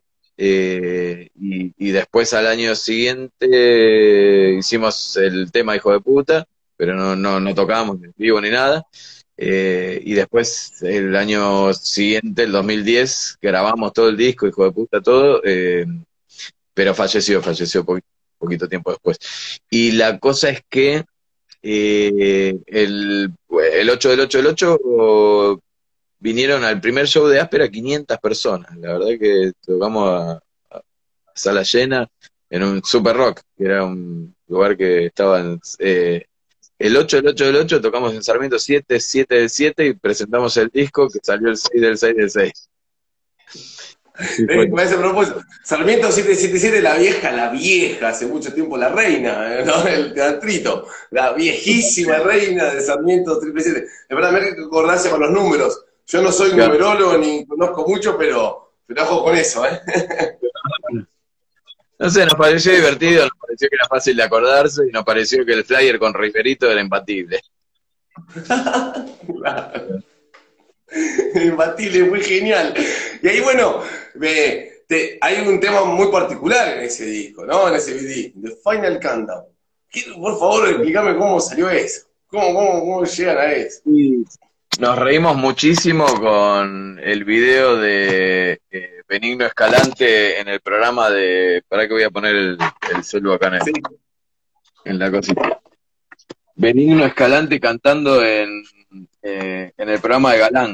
y después al año siguiente hicimos el tema Hijo de Puta, pero no tocábamos en vivo ni nada. Y después el año siguiente, el 2010, grabamos todo el disco, Hijo de Puta, todo, pero falleció poquito tiempo después. Y la cosa es que el 8 del 8 del 8 vinieron al primer show de Áspera 500 personas. La verdad que tocamos a sala llena en un Super Rock, que era un lugar que estaba el 8 del 8 del 8 tocamos en Sarmiento 7, 7 del 7 y presentamos el disco que salió el 6 del 6 del 6. Me hace propósito. Sarmiento 777, la vieja, hace mucho tiempo la reina, ¿no? El teatrito, la viejísima reina de Sarmiento 777. Es verdad, me hay que acordarse con los números. Yo no soy numerólogo ni conozco mucho, pero ojo con eso, ¿eh? No sé, nos pareció divertido, nos pareció que era fácil de acordarse y nos pareció que el flyer con Riverito era imbatible. Claro. Imbatible, muy genial. Y ahí, bueno, hay un tema muy particular en ese disco, ¿no? En ese DVD, The Final Countdown. Por favor, explícame cómo salió eso. ¿Cómo llegan a eso? Nos reímos muchísimo con el video de Benigno Escalante en el programa de... Para que voy a poner el celu acá en la cosita. Benigno Escalante cantando en el programa de Galán.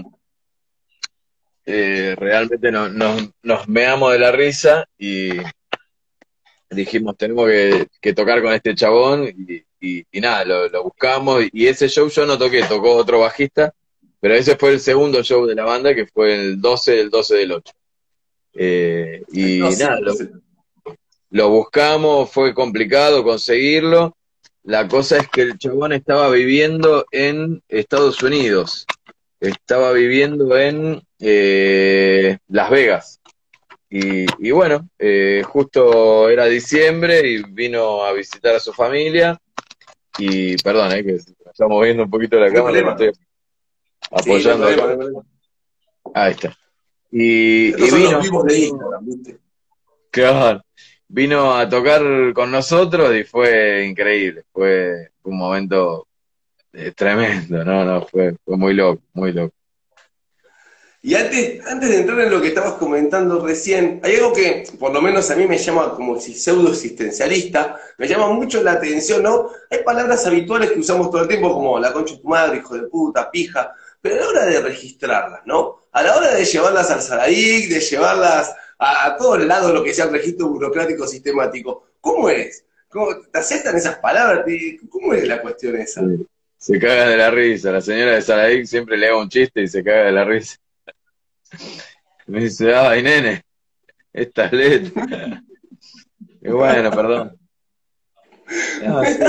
Realmente nos meamos de la risa y dijimos, tenemos que tocar con este chabón y nada, lo buscamos y ese show yo no toqué, tocó otro bajista, pero ese fue el segundo show de la banda que fue el 12 del 12 del 8. Y no, nada, lo buscamos, fue complicado conseguirlo. La cosa es que el chabón estaba viviendo en Estados Unidos, estaba viviendo en Las Vegas. Y bueno, justo era diciembre y vino a visitar a su familia. Y perdón, que estamos viendo un poquito la cámara, me estoy apoyando. Sí, ahí está. Y vino. Claro, vino a tocar con nosotros y fue increíble. Fue un momento tremendo, fue muy loco, muy loco. Y antes de entrar en lo que estabas comentando recién, hay algo que por lo menos a mí me llama como si pseudo existencialista, me llama mucho la atención, ¿no? Hay palabras habituales que usamos todo el tiempo como la concha de tu madre, hijo de puta, pija, pero a la hora de registrarlas, ¿no? A la hora de llevarlas al Saraic, de llevarlas a todos lados, lo que sea el registro burocrático sistemático, ¿cómo es? ¿Te aceptan esas palabras? ¿Cómo es la cuestión esa? Se caga de la risa, la señora de Saraic siempre le hago un chiste y se caga de la risa. Me dice, ay nene, estas letras. Y bueno, perdón. No, sí.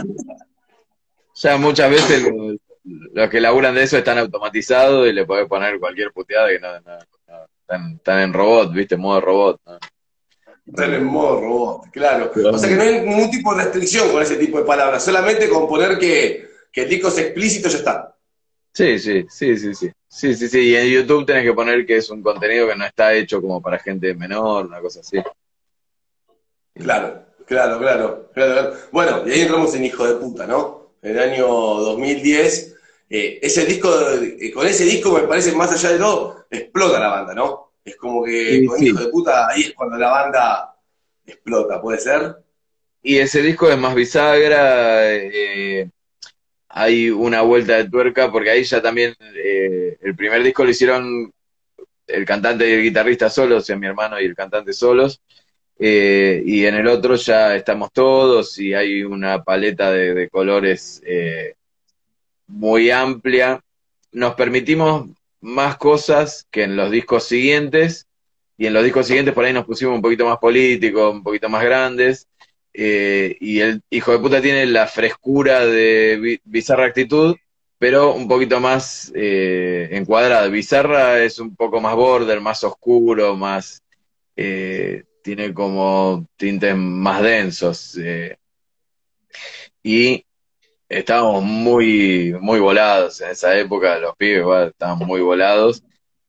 Ya muchas veces los que laburan de eso están automatizados y le podés poner cualquier puteada que están en robot, ¿viste? En modo robot, ¿no? Están en modo robot, claro. O sea que no hay ningún tipo de restricción con ese tipo de palabras, solamente con poner que el disco es explícito ya está. Sí. Y en YouTube tenés que poner que es un contenido que no está hecho como para gente menor, una cosa así. Claro. Bueno, y ahí entramos en Hijo de Puta, ¿no? En el año 2010, ese disco, con ese disco me parece, más allá de todo, explota la banda, ¿no? Es como que con Hijo de Puta, ahí es cuando la banda explota, ¿puede ser? Y ese disco es más bisagra, hay una vuelta de tuerca, porque ahí ya también, el primer disco lo hicieron el cantante y el guitarrista solos, o sea, mi hermano y el cantante solos, y en el otro ya estamos todos, y hay una paleta de colores muy amplia. Nos permitimos más cosas que en los discos siguientes, y en los discos siguientes por ahí nos pusimos un poquito más políticos, un poquito más grandes, y el Hijo de Puta tiene la frescura de Bizarra Actitud, pero un poquito más encuadrada. Bizarra es un poco más border, más oscuro, más tiene como tintes más densos. Y estábamos muy volados en esa época, los pibes igual, estaban muy volados,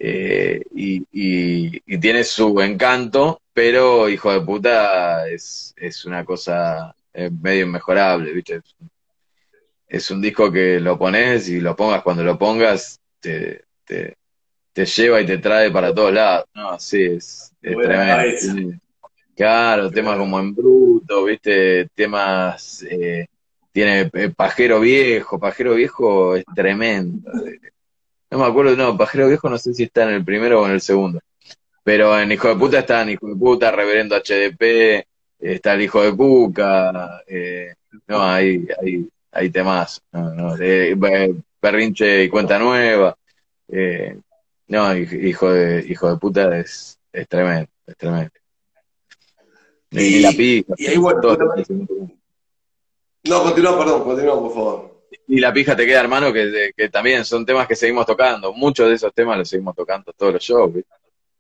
y tiene su encanto, pero Hijo de Puta es una cosa medio inmejorable, ¿viste? Es un disco que lo pones y lo pongas cuando lo pongas, te lleva y te trae para todos lados. No, sí, de es buena tremendo. cabeza. Claro, temas como En Bruto, ¿viste? Temas, tiene Pajero Viejo es tremendo. No me acuerdo, no, Pajero Viejo no sé si está en el primero o en el segundo. Pero en Hijo de Puta están Hijo de Puta, Reverendo HDP, está el Hijo de Cuca, no, hay temas, no, no, Berrinche y Cuenta Nueva, no, Hijo de Puta es tremendo, es tremendo. Ni la pija, Y ahí, bueno, todo. no, continúa, por favor. Y la pija te queda, hermano, que también son temas que seguimos tocando. Muchos de esos temas los seguimos tocando todos los shows, ¿viste?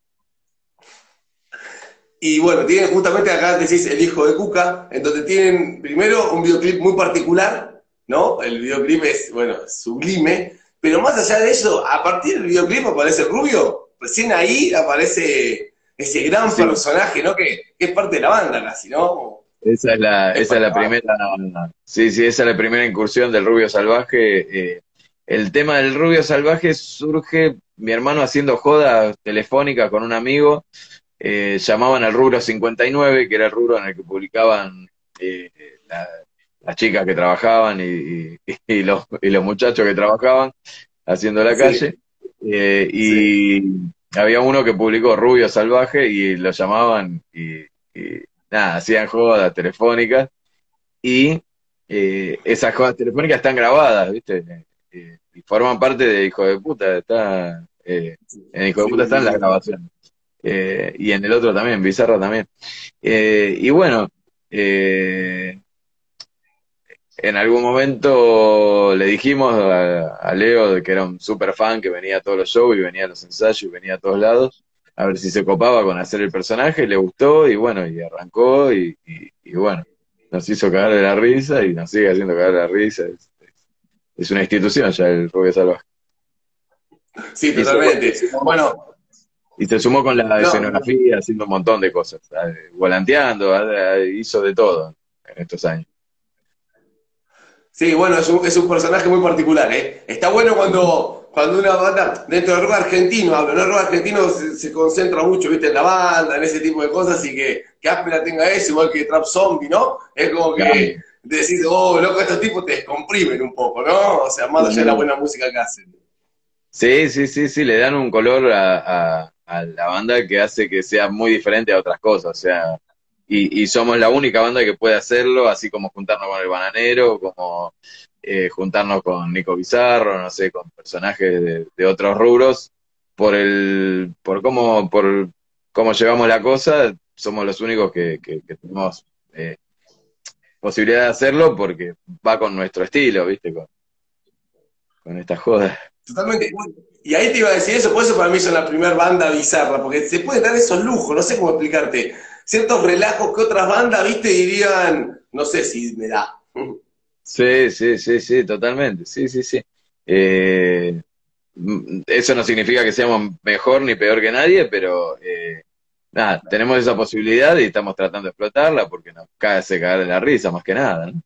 Y bueno, tienen justamente acá, decís, El Hijo de Cuca, en donde tienen primero un videoclip muy particular, ¿no? El videoclip es, bueno, sublime, pero más allá de eso, a partir del videoclip aparece el Rubio, recién ahí aparece ese gran Sí, personaje, ¿no? Que es parte de la banda casi, ¿no? Es esa es parte de la la banda. primera, sí, sí, esa es la primera incursión del Rubio Salvaje. El tema del Rubio Salvaje surge, mi hermano haciendo joda telefónica con un amigo, llamaban al rubro 59, que era el rubro en el que publicaban eh, la- las chicas que trabajaban y los muchachos que trabajaban haciendo la Sí, calle, sí. y había uno que publicó Rubio Salvaje y lo llamaban y nada, hacían jodas telefónicas y esas jodas telefónicas están grabadas, ¿viste? Y forman parte de Hijo de Puta, en Hijo de Sí, Puta sí, están las sí. grabaciones. Y en el otro también, Bizarra también. Y bueno, eh, en algún momento le dijimos a Leo, de que era un super fan, que venía a todos los shows y venía a los ensayos y venía a todos lados, a ver si se copaba con hacer el personaje, le gustó y bueno, y arrancó y bueno, nos hizo cagar de la risa y nos sigue haciendo cagar de la risa. Es una institución ya el Rubio Salvaje. Sí, Y totalmente. Bueno, se sumó con la no, escenografía, haciendo un montón de cosas, volanteando, hizo de todo en estos años. sí, bueno, es un personaje muy particular, ¿eh? Está bueno cuando una banda, dentro del rock argentino, hablo, ¿no? El rock argentino se concentra mucho, ¿viste? En la banda, en ese tipo de cosas, y que Áspera tenga eso, igual que Trap Zombie, ¿no? Es como Claro. que decís, oh, loco, estos tipos te descomprimen un poco, ¿no? O sea, más allá de la buena música que hacen. Sí, sí, sí, sí, le dan un color a la banda que hace que sea muy diferente a otras cosas, o sea, y somos la única banda que puede hacerlo, así como juntarnos con el Bananero, como juntarnos con Nico Bizarro, no sé, con personajes de otros rubros, por cómo llevamos la cosa, somos los únicos que tenemos posibilidad de hacerlo porque va con nuestro estilo, ¿viste? Con esta joda. Totalmente. Y ahí te iba a decir eso, por eso para mí son la primera banda bizarra, porque se puede dar esos lujos, no sé cómo explicarte. Ciertos relajos que otras bandas, viste, dirían, no sé si me da. Sí, sí, sí, sí, totalmente, sí, sí, sí. Eh, Eso no significa que seamos mejor ni peor que nadie, pero nada, tenemos esa posibilidad y estamos tratando de explotarla porque nos hace cagar de la risa más que nada, ¿no?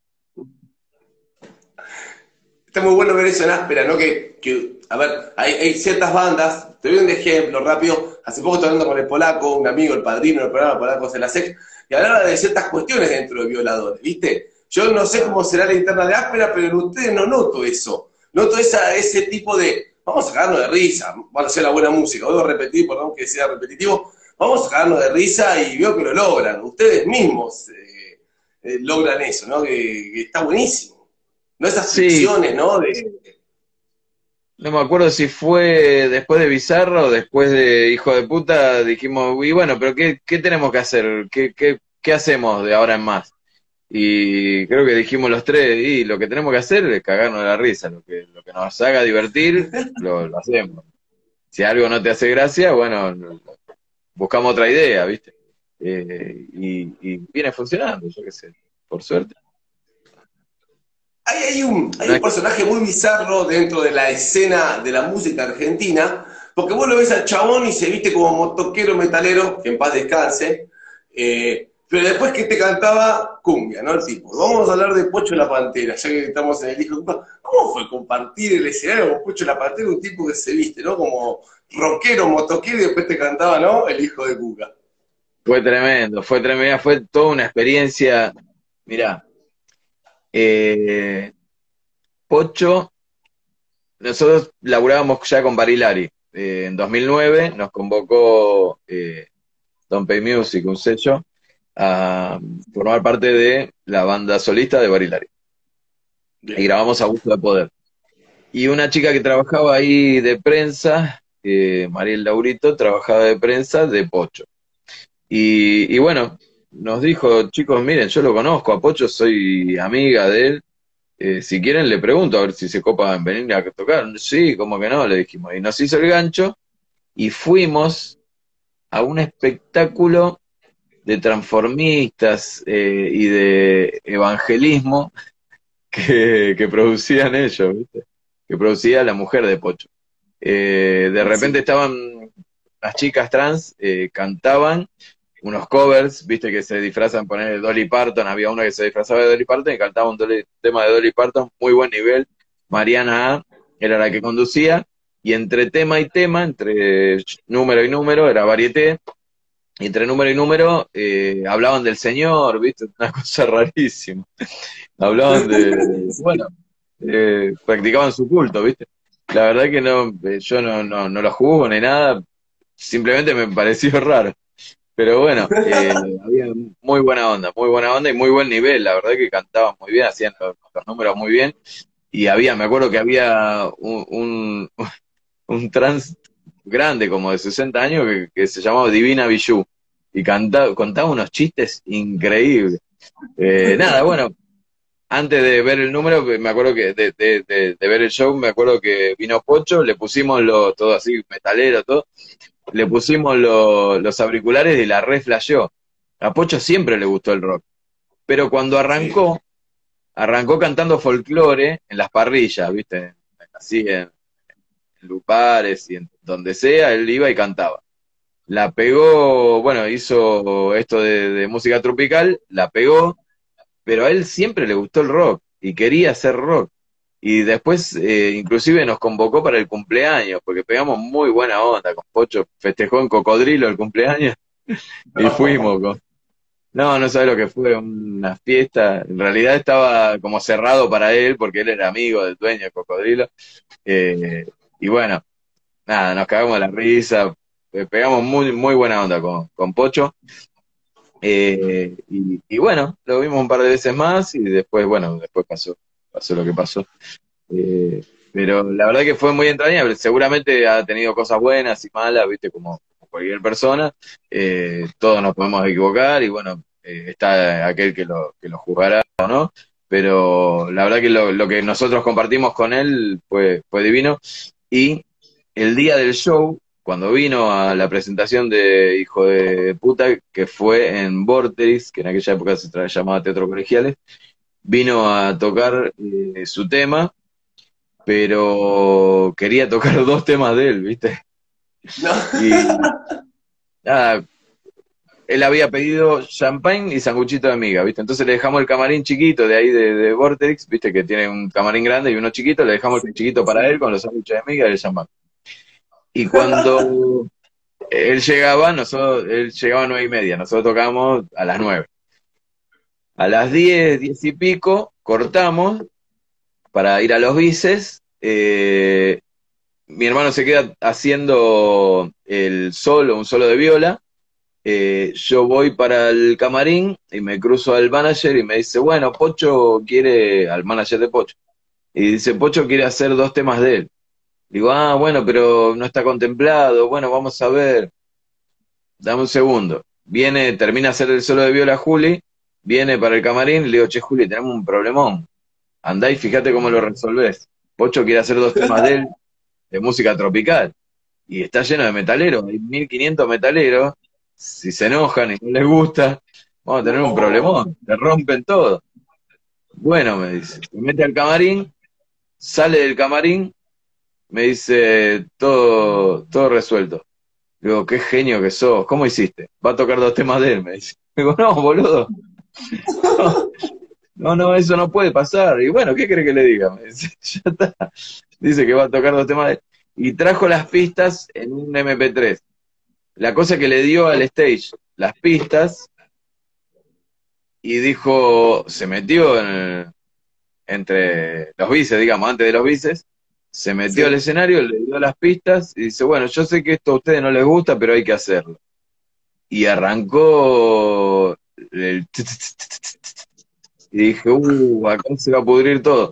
Está muy bueno ver eso en Áspera, ¿no? A ver, hay ciertas bandas, te doy un ejemplo rápido. Hace poco estaba hablando con el polaco, un amigo, el padrino del programa Polacos de la SEC, y hablaba de ciertas cuestiones dentro de Violadores, ¿viste? Yo no sé cómo será la interna de Áspera, pero en ustedes no noto eso. Noto ese tipo de, vamos a sacarnos de risa, van a hacer la buena música, vuelvo a repetir, perdón que sea repetitivo, vamos a sacarnos de risa y veo que lo logran. Ustedes mismos logran eso, ¿no? Que está buenísimo. No esas Sí, fricciones, ¿no? no me acuerdo si fue después de Bizarro o después de Hijo de Puta, dijimos, y bueno, pero ¿qué tenemos que hacer? ¿Qué hacemos de ahora en más? Y creo que dijimos los tres, y lo que tenemos que hacer es cagarnos de la risa, lo que nos haga divertir, lo hacemos. Si algo no te hace gracia, bueno, buscamos otra idea, ¿viste? Y viene funcionando, yo qué sé, por suerte. Hay un personaje muy bizarro dentro de la escena de la música argentina, porque vos lo ves al chabón y se viste como motoquero metalero, que en paz descanse, pero después que te cantaba cumbia, ¿no? El tipo. Vamos a hablar de Pocho la Pantera, ya que estamos en el disco. ¿Cómo fue compartir el escenario con Pocho la Pantera, un tipo que se viste, ¿no? Como rockero, motoquero, y después te cantaba, ¿no? El hijo de Cuca. Fue tremendo, fue toda una experiencia. Mirá, Pocho, nosotros laburábamos ya con Barilari. En 2009 nos convocó Don't Pay Music, un sello, a formar parte de la banda solista de Barilari. Bien. Y grabamos Abuso de Poder. Y una chica que trabajaba ahí de prensa, Mariel Laurito, trabajaba de prensa de Pocho. Y bueno, nos dijo, chicos, miren, yo lo conozco, a Pocho soy amiga de él, si quieren le pregunto a ver si se copa en venir a tocar. Sí, como que no, le dijimos. Y nos hizo el gancho y fuimos a un espectáculo de transformistas y de evangelismo que producían ellos, ¿viste? Que producía la mujer de Pocho. De repente estaban las chicas trans, cantaban unos covers, viste, que se disfrazan, poner Dolly Parton, había uno que se disfrazaba de Dolly Parton y cantaba un tema de Dolly Parton, muy buen nivel. Mariana A era la que conducía, y entre tema y tema, entre número y número, era varieté, y entre número y número hablaban del Señor, viste, una cosa rarísima. Hablaban bueno, practicaban su culto, viste. La verdad que no, yo no lo juzgo ni nada, simplemente me pareció raro. Pero bueno, había muy buena onda y muy buen nivel, la verdad que cantaban muy bien, hacían los números muy bien, y me acuerdo que había un trans grande, como de 60 años, que se llamaba Divina Bijú, y contaba unos chistes increíbles. Nada, bueno, antes de ver el número, me acuerdo que de ver el show, me acuerdo que vino Pocho, le pusimos todo así, metalero, todo, le pusimos los auriculares y la re flasheó. A Pocho siempre le gustó el rock, pero cuando arrancó cantando folclore en las parrillas, ¿viste? Así en lupares y en donde sea, él iba y cantaba. La pegó, bueno, hizo esto de música tropical, la pegó, pero a él siempre le gustó el rock y quería hacer rock. Y después, inclusive nos convocó para el cumpleaños, porque pegamos muy buena onda con Pocho, festejó en Cocodrilo el cumpleaños, y fuimos. No sabes lo que fue, una fiesta. En realidad estaba como cerrado para él, porque él era amigo del dueño de Cocodrilo. Y bueno, nada, nos cagamos de la risa, pegamos muy buena onda con Pocho. Y bueno, lo vimos un par de veces más, y después pasó lo que pasó. Pero la verdad que fue muy entrañable. Seguramente ha tenido cosas buenas y malas, viste, como cualquier persona. Todos nos podemos equivocar, y bueno, está aquel que lo juzgará o no. Pero la verdad que lo que nosotros compartimos con él fue divino. Y el día del show, cuando vino a la presentación de Hijo de Puta, que fue en Vorterix, que en aquella época se llamaba Teatro Colegiales, vino a tocar su tema, pero quería tocar 2 temas de él, ¿viste? No. Y nada, él había pedido champagne y sanguchito de miga, ¿viste? Entonces le dejamos el camarín chiquito de ahí de Vortex, ¿viste? Que tiene un camarín grande y uno chiquito, le dejamos el chiquito para él con los sándwiches de miga y el champán. Y cuando él llegaba a 9:30, nosotros tocábamos a las 9. A las 10 y pico, cortamos para ir a los bices. Mi hermano se queda haciendo un solo de viola. Yo voy para el camarín y me cruzo al manager y me dice, bueno, Pocho quiere, al manager de Pocho, y dice, Pocho quiere hacer 2 temas de él. Digo, bueno, pero no está contemplado, bueno, vamos a ver, dame un segundo. Termina de hacer el solo de viola Juli, viene para el camarín, le digo, che, Juli, tenemos un problemón, andá y fíjate cómo lo resolvés. Pocho quiere hacer 2 temas de él, de música tropical, y está lleno de metaleros, hay 1500 metaleros. Si se enojan y no les gusta, vamos a tener un problemón, te rompen todo. Bueno, me dice, se mete al camarín, sale del camarín, me dice, todo resuelto. Digo, qué genio que sos, ¿cómo hiciste? Va a tocar 2 temas de él, me dice. Digo, no, boludo. No, eso no puede pasar. Y bueno, ¿qué cree que le diga? Me dice, ya está. Dice que va a tocar 2 temas de él. Y trajo las pistas en un MP3. La cosa que le dio al stage, las pistas, y dijo, se metió entre los bices, digamos, antes de los bices, se metió al escenario, le dio las pistas y dice, bueno, yo sé que esto a ustedes no les gusta, pero hay que hacerlo. Y arrancó el y dije, acá se va a pudrir todo.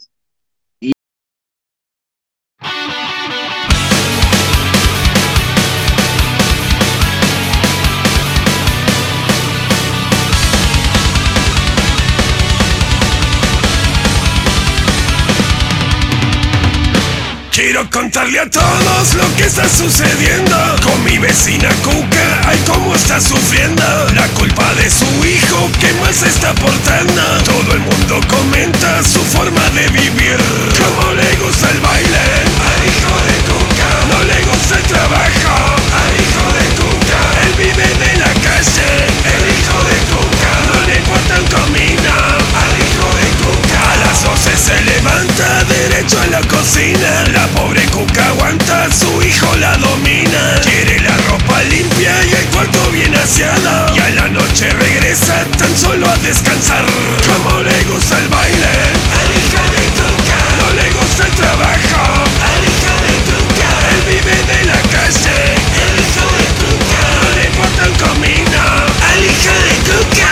Quiero contarle a todos lo que está sucediendo con mi vecina Cuca, ay cómo está sufriendo la culpa de su hijo que mal se está portando. Todo el mundo comenta su forma de vivir, cómo le gusta el baile al hijo de Cuca, no le gusta el trabajo al hijo de Cuca, él vive de la calle, el hijo de Cuca, no le importa un comino al hijo de Cuca. A las 12 se levanta derecho a la cocina, la pobre Cuca aguanta, su hijo la domina. Quiere la ropa limpia y el cuarto bien aseado, y a la noche regresa tan solo a descansar. Como le gusta el baile al hijo de Cuca, no le gusta el trabajo al hijo de Cuca, él vive de la calle, el hijo de Cuca, no le importa un comino al hijo de Cuca.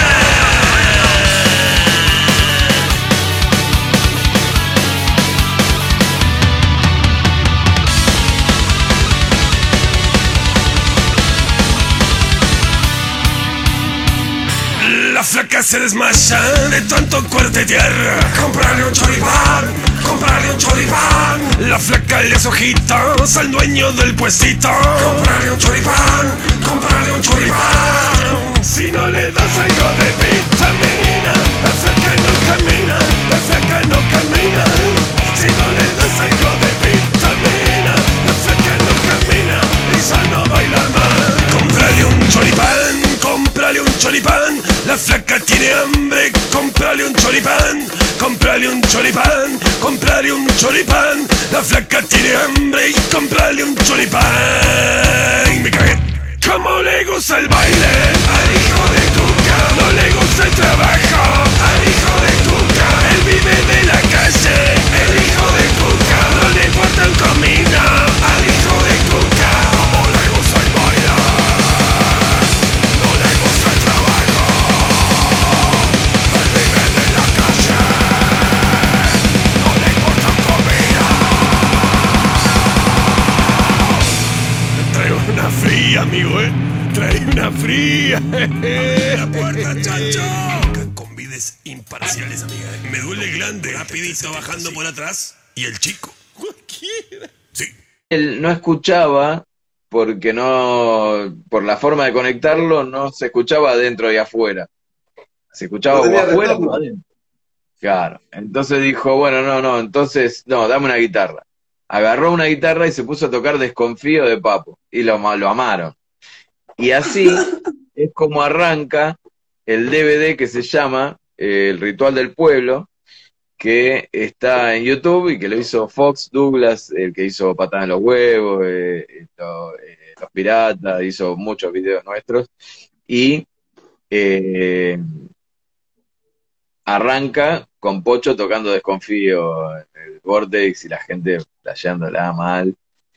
La flaca se desmaya de tanto cuartetear. Comprarle un choripán, comprarle un choripán. La flaca le hace ojitos al dueño del puestito. Comprarle un choripán, comprarle un choripán. Si no le das algo de vitamina, la flaca no camina, la flaca no camina. Si no le das algo de vitamina, la flaca no camina y ya no baila más. Comprarle un choripán, cómprale un choripán, la flaca tiene hambre, cómprale un choripán, cómprale un choripán, cómprale un choripán, la flaca tiene hambre y cómprale un choripán. Me cagué. ¿Cómo le gusta el baile al hijo de Cuca? No le gusta el trabajo al hijo de Cuca, él vive de la calle, el hijo de Cuca, no le importa un comino al hijo de Cuca. ¿Cómo le gusta el baile? No le gusta el trabajo, él vive de la calle, no le importa un comino. Traigo una fría, amigo, traigo una fría. La puerta, chacho. Con vides imparciales, amiga. Me duele el glande. Rapidito bajando por atrás. Y el chico. Cualquiera. Sí. Él no escuchaba porque no, por la forma de conectarlo, no se escuchaba adentro y afuera. Se escuchaba o afuera o adentro. Claro. Entonces dijo, bueno, entonces, dame una guitarra. Agarró una guitarra y se puso a tocar Desconfío de Papo. Y lo amaron. Y así es como arranca el DVD que se llama El Ritual del Pueblo, que está en YouTube y que lo hizo Fox Douglas, el que hizo Patada en los Huevos, Los Piratas, hizo muchos videos nuestros. Y arranca con Pocho tocando Desconfío en el Vortex y la gente flasheándola mal.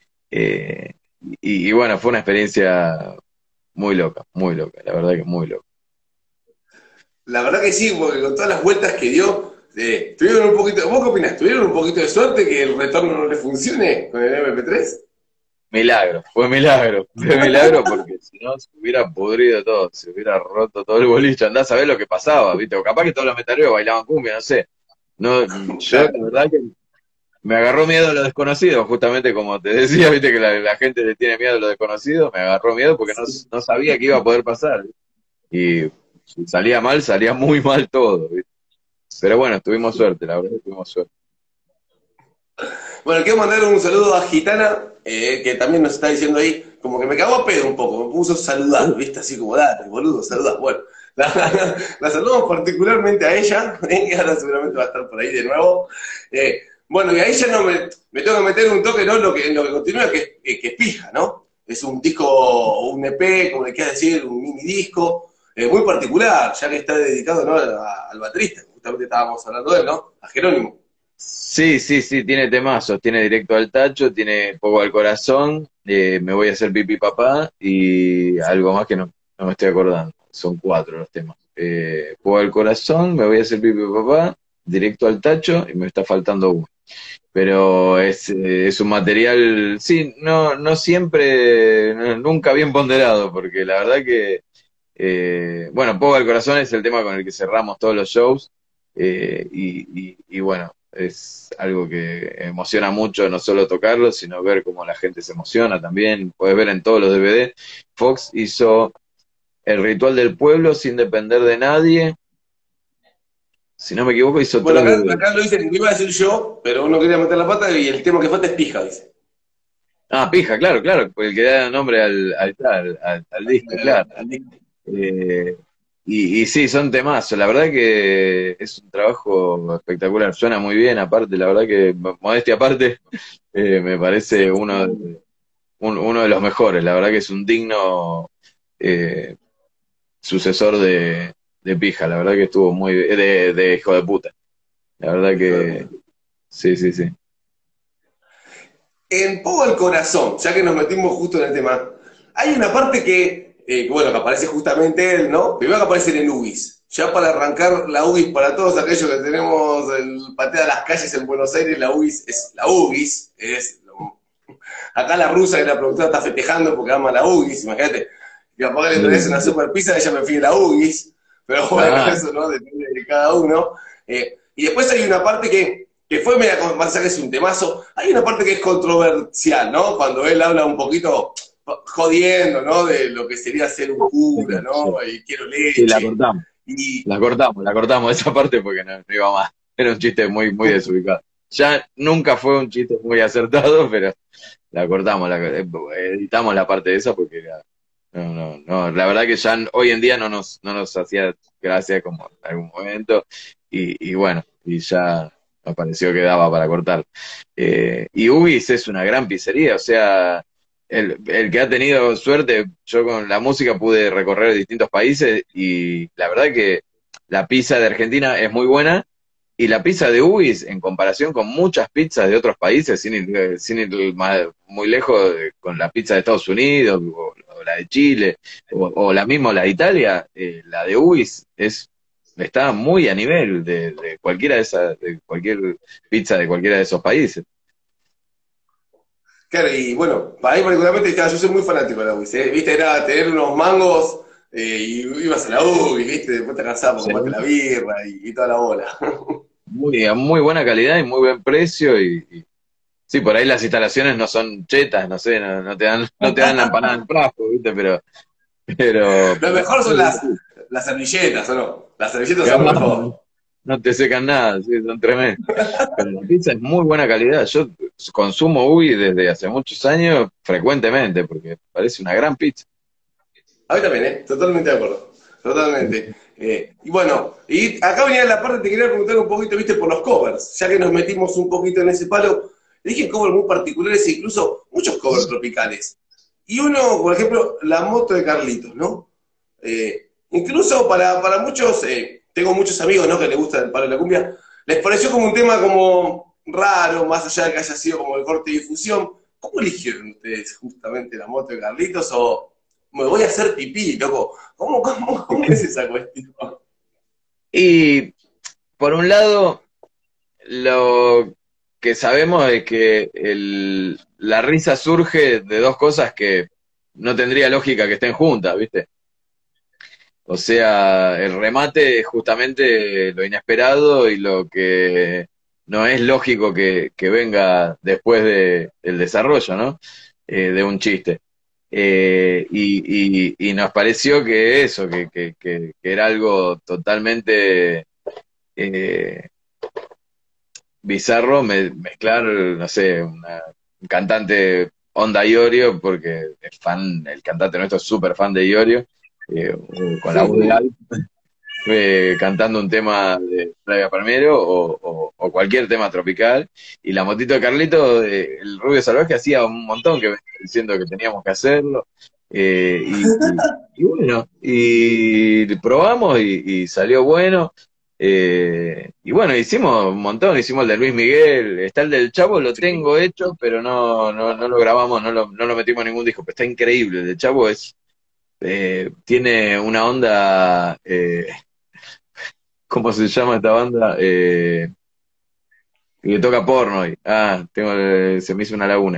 Y bueno, fue una experiencia muy loca, la verdad que muy loca. La verdad que sí, porque con todas las vueltas que dio, tuvieron un poquito, ¿vos qué opinás? ¿Tuvieron un poquito de suerte que el retorno no le funcione con el MP3? Fue milagro porque si no se hubiera pudrido todo, se hubiera roto todo el boliche, andás a ver lo que pasaba, ¿viste? O capaz que todos los metaleros bailaban cumbia, no sé. No, yo la verdad que me agarró miedo a lo desconocido, justamente como te decía, viste que la gente le tiene miedo a lo desconocido, me agarró miedo porque no sabía que iba a poder pasar. Y si salía mal, salía muy mal todo, ¿viste? pero bueno, tuvimos suerte, la verdad que tuvimos suerte. Bueno, quiero mandar un saludo a Gitana, que también nos está diciendo ahí, como que me cagó a pedo un poco, me puso a saludar, ¿viste? Así como, dale, boludo, saludá. Bueno, la saludamos particularmente a ella, que ahora seguramente va a estar por ahí de nuevo. Bueno, y ahí ya no me tengo que meter un toque, ¿no? En lo que continúa, que es pija, ¿no? Es un disco, un EP, como le quieras decir, un mini disco, muy particular, ya que está dedicado, ¿no? Al baterista, justamente estábamos hablando de él, ¿no? A Jerónimo. Sí, tiene temazos, tiene Directo al Tacho, tiene Poco al Corazón, Me voy a hacer pipí papá y algo más que no me estoy acordando. Son 4 los temas. Poco al Corazón, Me voy a hacer pipí papá, Directo al Tacho y me está faltando uno. Pero es un material, sí, no siempre, nunca bien ponderado, porque la verdad que, bueno, Poco al Corazón es el tema con el que cerramos todos los shows, y bueno, es algo que emociona mucho no solo tocarlo, sino ver cómo la gente se emociona también. Puedes ver en todos los DVD. Fox hizo El Ritual del Pueblo, Sin Depender de Nadie. Si no me equivoco, hizo Bueno, 3 DVD. acá lo dicen, lo iba a decir yo, pero uno quería meter la pata y el tema que falta es pija, dice. Ah, Pija, claro, porque el que da nombre al disco, claro. Eh, y sí, son temazos. La verdad que es un trabajo espectacular. Suena muy bien, aparte, la verdad que, modestia aparte, me parece uno de los mejores. La verdad que es un digno eh, sucesor de Pija. La verdad que estuvo muy de hijo de puta. La verdad que sí. En Poco al Corazón, ya que nos metimos justo en el tema, hay una parte bueno, que aparece justamente él, ¿no? Primero que aparece en el UBIS. Ya para arrancar la UBIS, para todos aquellos que tenemos el patea a las calles en Buenos Aires, la UBIS es la UBIS. Acá la rusa que la productora está festejando porque ama la UBIS, imagínate. Que capaz que le traes una super pizza, ella me pide la UBIS. Pero bueno, eso, ¿no? Depende de cada uno. Y después hay una parte que fue media, más allá que es un temazo, hay una parte que es controversial, ¿no? Cuando él habla un poquito jodiendo, ¿no? De lo que sería ser un cura, ¿no? Y quiero leche. Sí, la cortamos. Y La cortamos esa parte porque no iba más. Era un chiste muy desubicado. Ya nunca fue un chiste muy acertado, pero la cortamos, editamos la parte de esa porque era, no, la verdad que ya hoy en día no nos hacía gracia como en algún momento, y bueno, y ya nos pareció que daba para cortar. Y Ubis es una gran pizzería, o sea, el que ha tenido suerte, yo con la música pude recorrer distintos países y la verdad que la pizza de Argentina es muy buena y la pizza de Ubis, en comparación con muchas pizzas de otros países, sin ir muy lejos, con la pizza de Estados Unidos o la de Chile o la misma la de Italia, la de Ubis está muy a nivel de cualquiera de cualquier pizza de cualquiera de esos países. claro, y bueno, para mí particularmente, yo soy muy fanático de la UBIS, ¿eh? Viste, era tener unos mangos y ibas a la UBIS, viste, después te cansabas por comerte la birra y toda la bola. Muy buena calidad y muy buen precio y sí, por ahí las instalaciones no son chetas, no sé, no te dan la empanada en frasco, ¿viste? Pero Lo mejor son las servilletas, ¿o no? Las servilletas son lo mejor. no te secan nada, sí, son tremendas. Pero la pizza es muy buena calidad. Yo consumo Ubi desde hace muchos años frecuentemente porque parece una gran pizza. A mí también, ¿eh? Totalmente de acuerdo. Totalmente. Y bueno, y acá venía la parte, te quería preguntar un poquito, viste, por los covers, ya que nos metimos un poquito en ese palo. Dije covers muy particulares e incluso muchos covers tropicales. Y uno, por ejemplo, La Moto de Carlitos, ¿no? Incluso para muchos, tengo muchos amigos, ¿no? Que les gusta el palo de la cumbia, les pareció como un tema como raro, más allá de que haya sido como el corte de difusión. ¿Cómo eligieron ustedes justamente La Moto de Carlitos o me voy a hacer pipí, loco? ¿Cómo es esa cuestión? Y por un lado, lo que sabemos es que la risa surge de dos cosas que no tendría lógica que estén juntas, ¿viste? O sea, el remate es justamente lo inesperado y lo que no es lógico que venga después del desarrollo, ¿no? De un chiste. Y nos pareció que eso, que era algo totalmente eh, bizarro mezclar, no sé, un cantante onda Iorio, porque es fan, el cantante nuestro es súper fan de Iorio, o con la voz de Al, cantando un tema de Flavia Palmiero o cualquier tema tropical. Y la motito de Carlito, el Rubio Salvaje, hacía un montón que venía diciendo que teníamos que hacerlo. Y bueno, y probamos y salió bueno. Y bueno, hicimos un montón, hicimos el de Luis Miguel, está el del Chavo, lo tengo hecho, pero no lo grabamos, no lo metimos en ningún disco, pero está increíble. El del Chavo tiene una onda, ¿cómo se llama esta banda? Que toca porno. Se me hizo una laguna.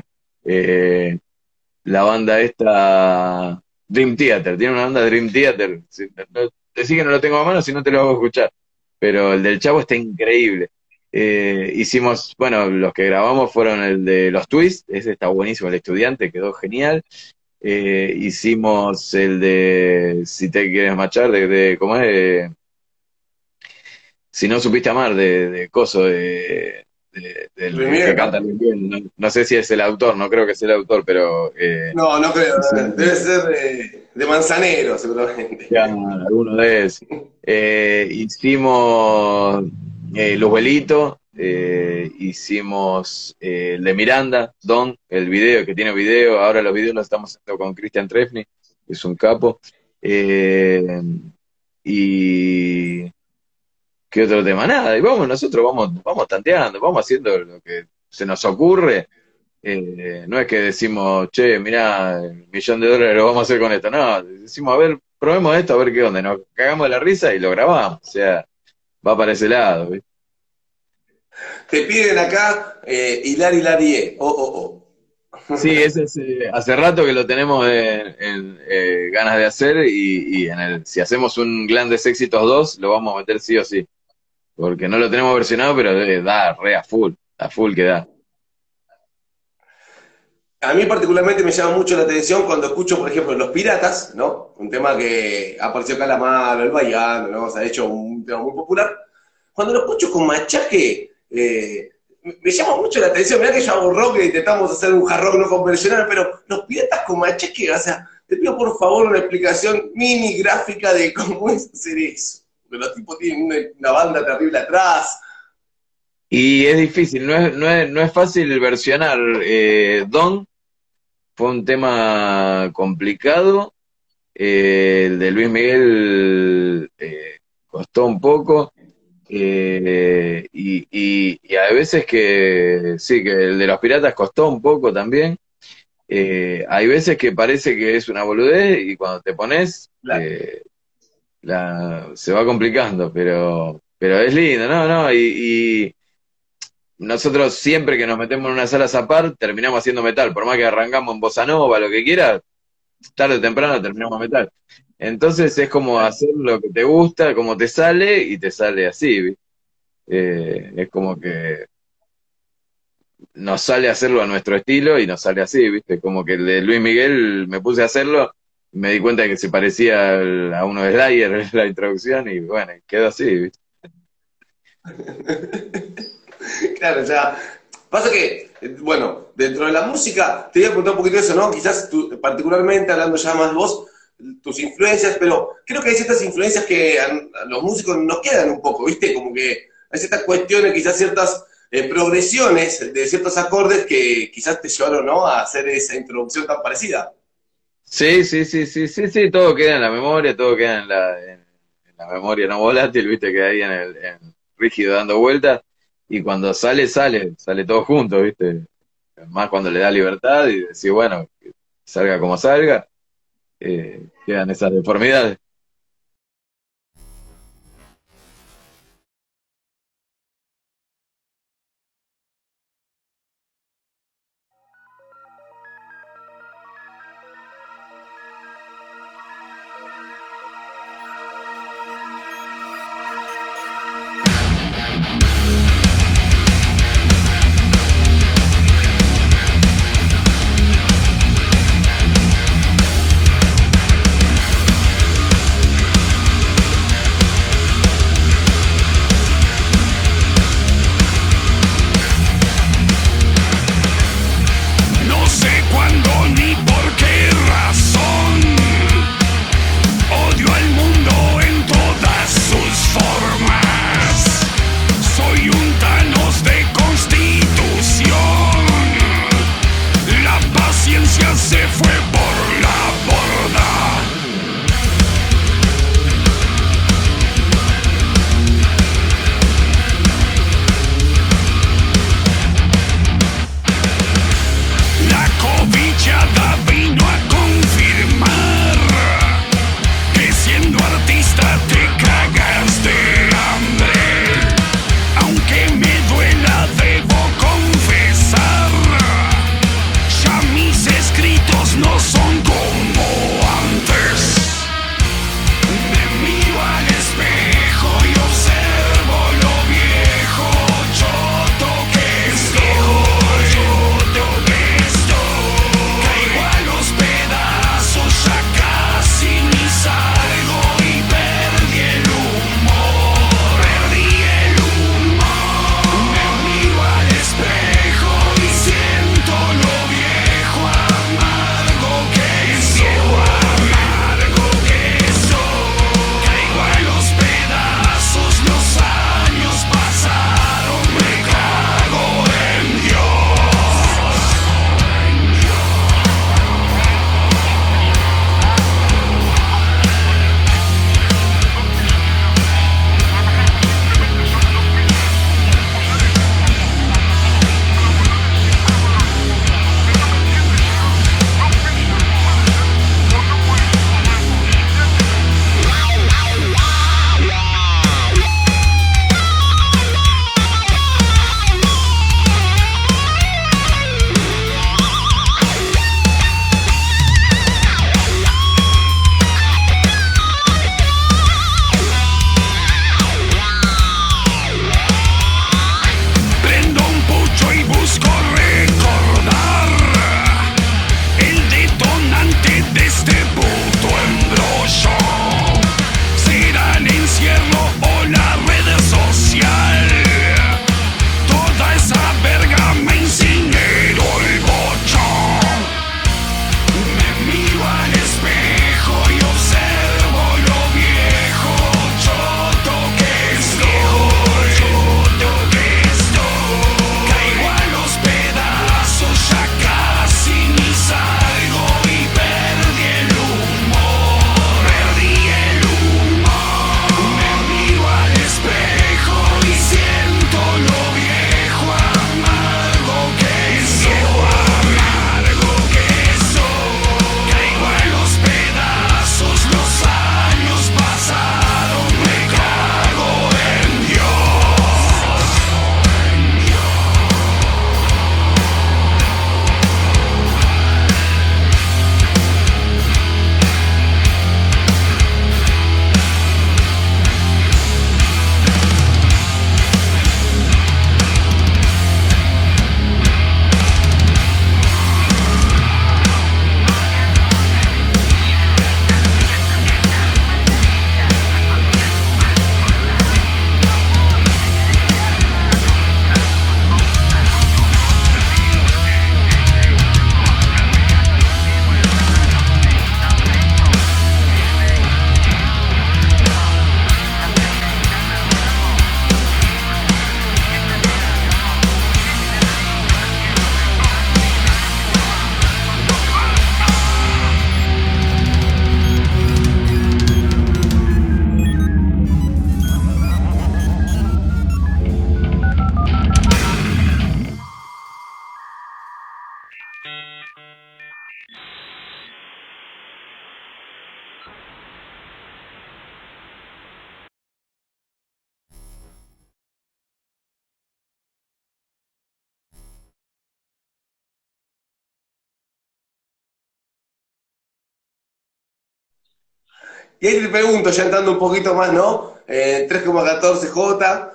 La banda esta, Dream Theater, tiene una banda Dream Theater. Decí que no lo tengo a mano, si no te lo hago escuchar. Pero el del Chavo está increíble. Hicimos, bueno, los que grabamos fueron el de Los Twists, ese está buenísimo, el estudiante, quedó genial. Hicimos el de Si te quieres machar, ¿cómo es? Si no supiste amar, de Coso, del que canta Luis Miguel. No sé si es el autor, no creo que sea el autor, pero... no creo, debe ser de Manzanero, seguramente. Ya, alguno de esos. Hicimos Luzbelito, hicimos el de Miranda, Don, el video, que tiene video, ahora los videos los estamos haciendo con Cristian Trefni, que es un capo. Y... ¿Qué otro tema? Nada, y nosotros vamos tanteando, vamos haciendo lo que se nos ocurre. No es que decimos, che, mirá, $1.000.000 lo vamos a hacer con esto. No, decimos, a ver, probemos esto, a ver qué onda. Nos cagamos de la risa y lo grabamos. O sea, va para ese lado, ¿viste? Te piden acá Hilarie. Sí, ese es, hace rato que lo tenemos en ganas de hacer y si hacemos un Grandes Éxitos 2, lo vamos a meter sí o sí. Porque no lo tenemos versionado, pero da re a full que da. A mí particularmente me llama mucho la atención cuando escucho, por ejemplo, Los Piratas, ¿no? Un tema que apareció Calamaro, El Bahiano, ¿no? Se ha hecho un tema muy popular. Cuando lo escucho con Machaque, me llama mucho la atención. Mirá que yo hago rock e intentamos hacer un hard rock no convencional, pero Los Piratas con Machaque, o sea, te pido por favor una explicación mini gráfica de cómo es hacer eso. Porque los tipos tienen una banda terrible atrás. Y es difícil, no es fácil versionar. Don fue un tema complicado. El de Luis Miguel costó un poco. Y hay veces que sí, que el de Los Piratas costó un poco también. Hay veces que parece que es una boludez y cuando te pones se va complicando, pero es lindo, ¿no? Y nosotros siempre que nos metemos en una sala zapar terminamos haciendo metal, por más que arrancamos en bossa nova, lo que quieras, tarde o temprano terminamos metal. Entonces es como hacer lo que te gusta, como te sale, y te sale así, ¿viste? Es como que nos sale hacerlo a nuestro estilo y nos sale así, ¿viste? Como que el de Luis Miguel me puse a hacerlo, me di cuenta que se parecía a uno de Slayer, la introducción, y bueno, quedó así, ¿viste? Claro, o sea, pasa que, bueno, dentro de la música, te voy a preguntar un poquito de eso, ¿no? Quizás tú, particularmente, hablando ya más de vos, tus influencias, pero creo que hay ciertas influencias que a los músicos nos quedan un poco, ¿viste? Como que hay ciertas cuestiones, quizás ciertas progresiones de ciertos acordes que quizás te llevaron, ¿no?, a hacer esa introducción tan parecida. Sí, todo queda en la memoria, todo queda en la memoria no volátil, ¿viste? Que ahí en rígido dando vueltas, y cuando sale todo junto, ¿viste? Más cuando le da libertad y decir, bueno, que salga como salga, quedan esas deformidades. fachada vino a confirmar que siendo artista te cagas de hambre. Aunque me duela, debo confesar, ya mis escritos no son como antes. Me miro al espejo y observo lo viejo, choto que estoy. Caigo a los pedazos, ya casi ni salgo y perdí el humor. Me miro al espejo y siento lo viejo, amargo que soy. Caigo a los pedazos, los años pasaron, me cago en Dios. Prendo un pucho y busco recordar el detonante de este puto embrollo. ¿Será el encierro o la red social? Toda esa verga me incineró el bocho. Me miro al espejo y observo lo viejo, choto que estoy. Caigo a los pedazos, ya casi ni salgo y perdí el humor. Me miro al espejo y siento lo viejo, amargo que soy. Caigo a los pedazos, los años pasaron, me cago en Dios. Y ahí te pregunto, ya entrando un poquito más, ¿no? 3,14J,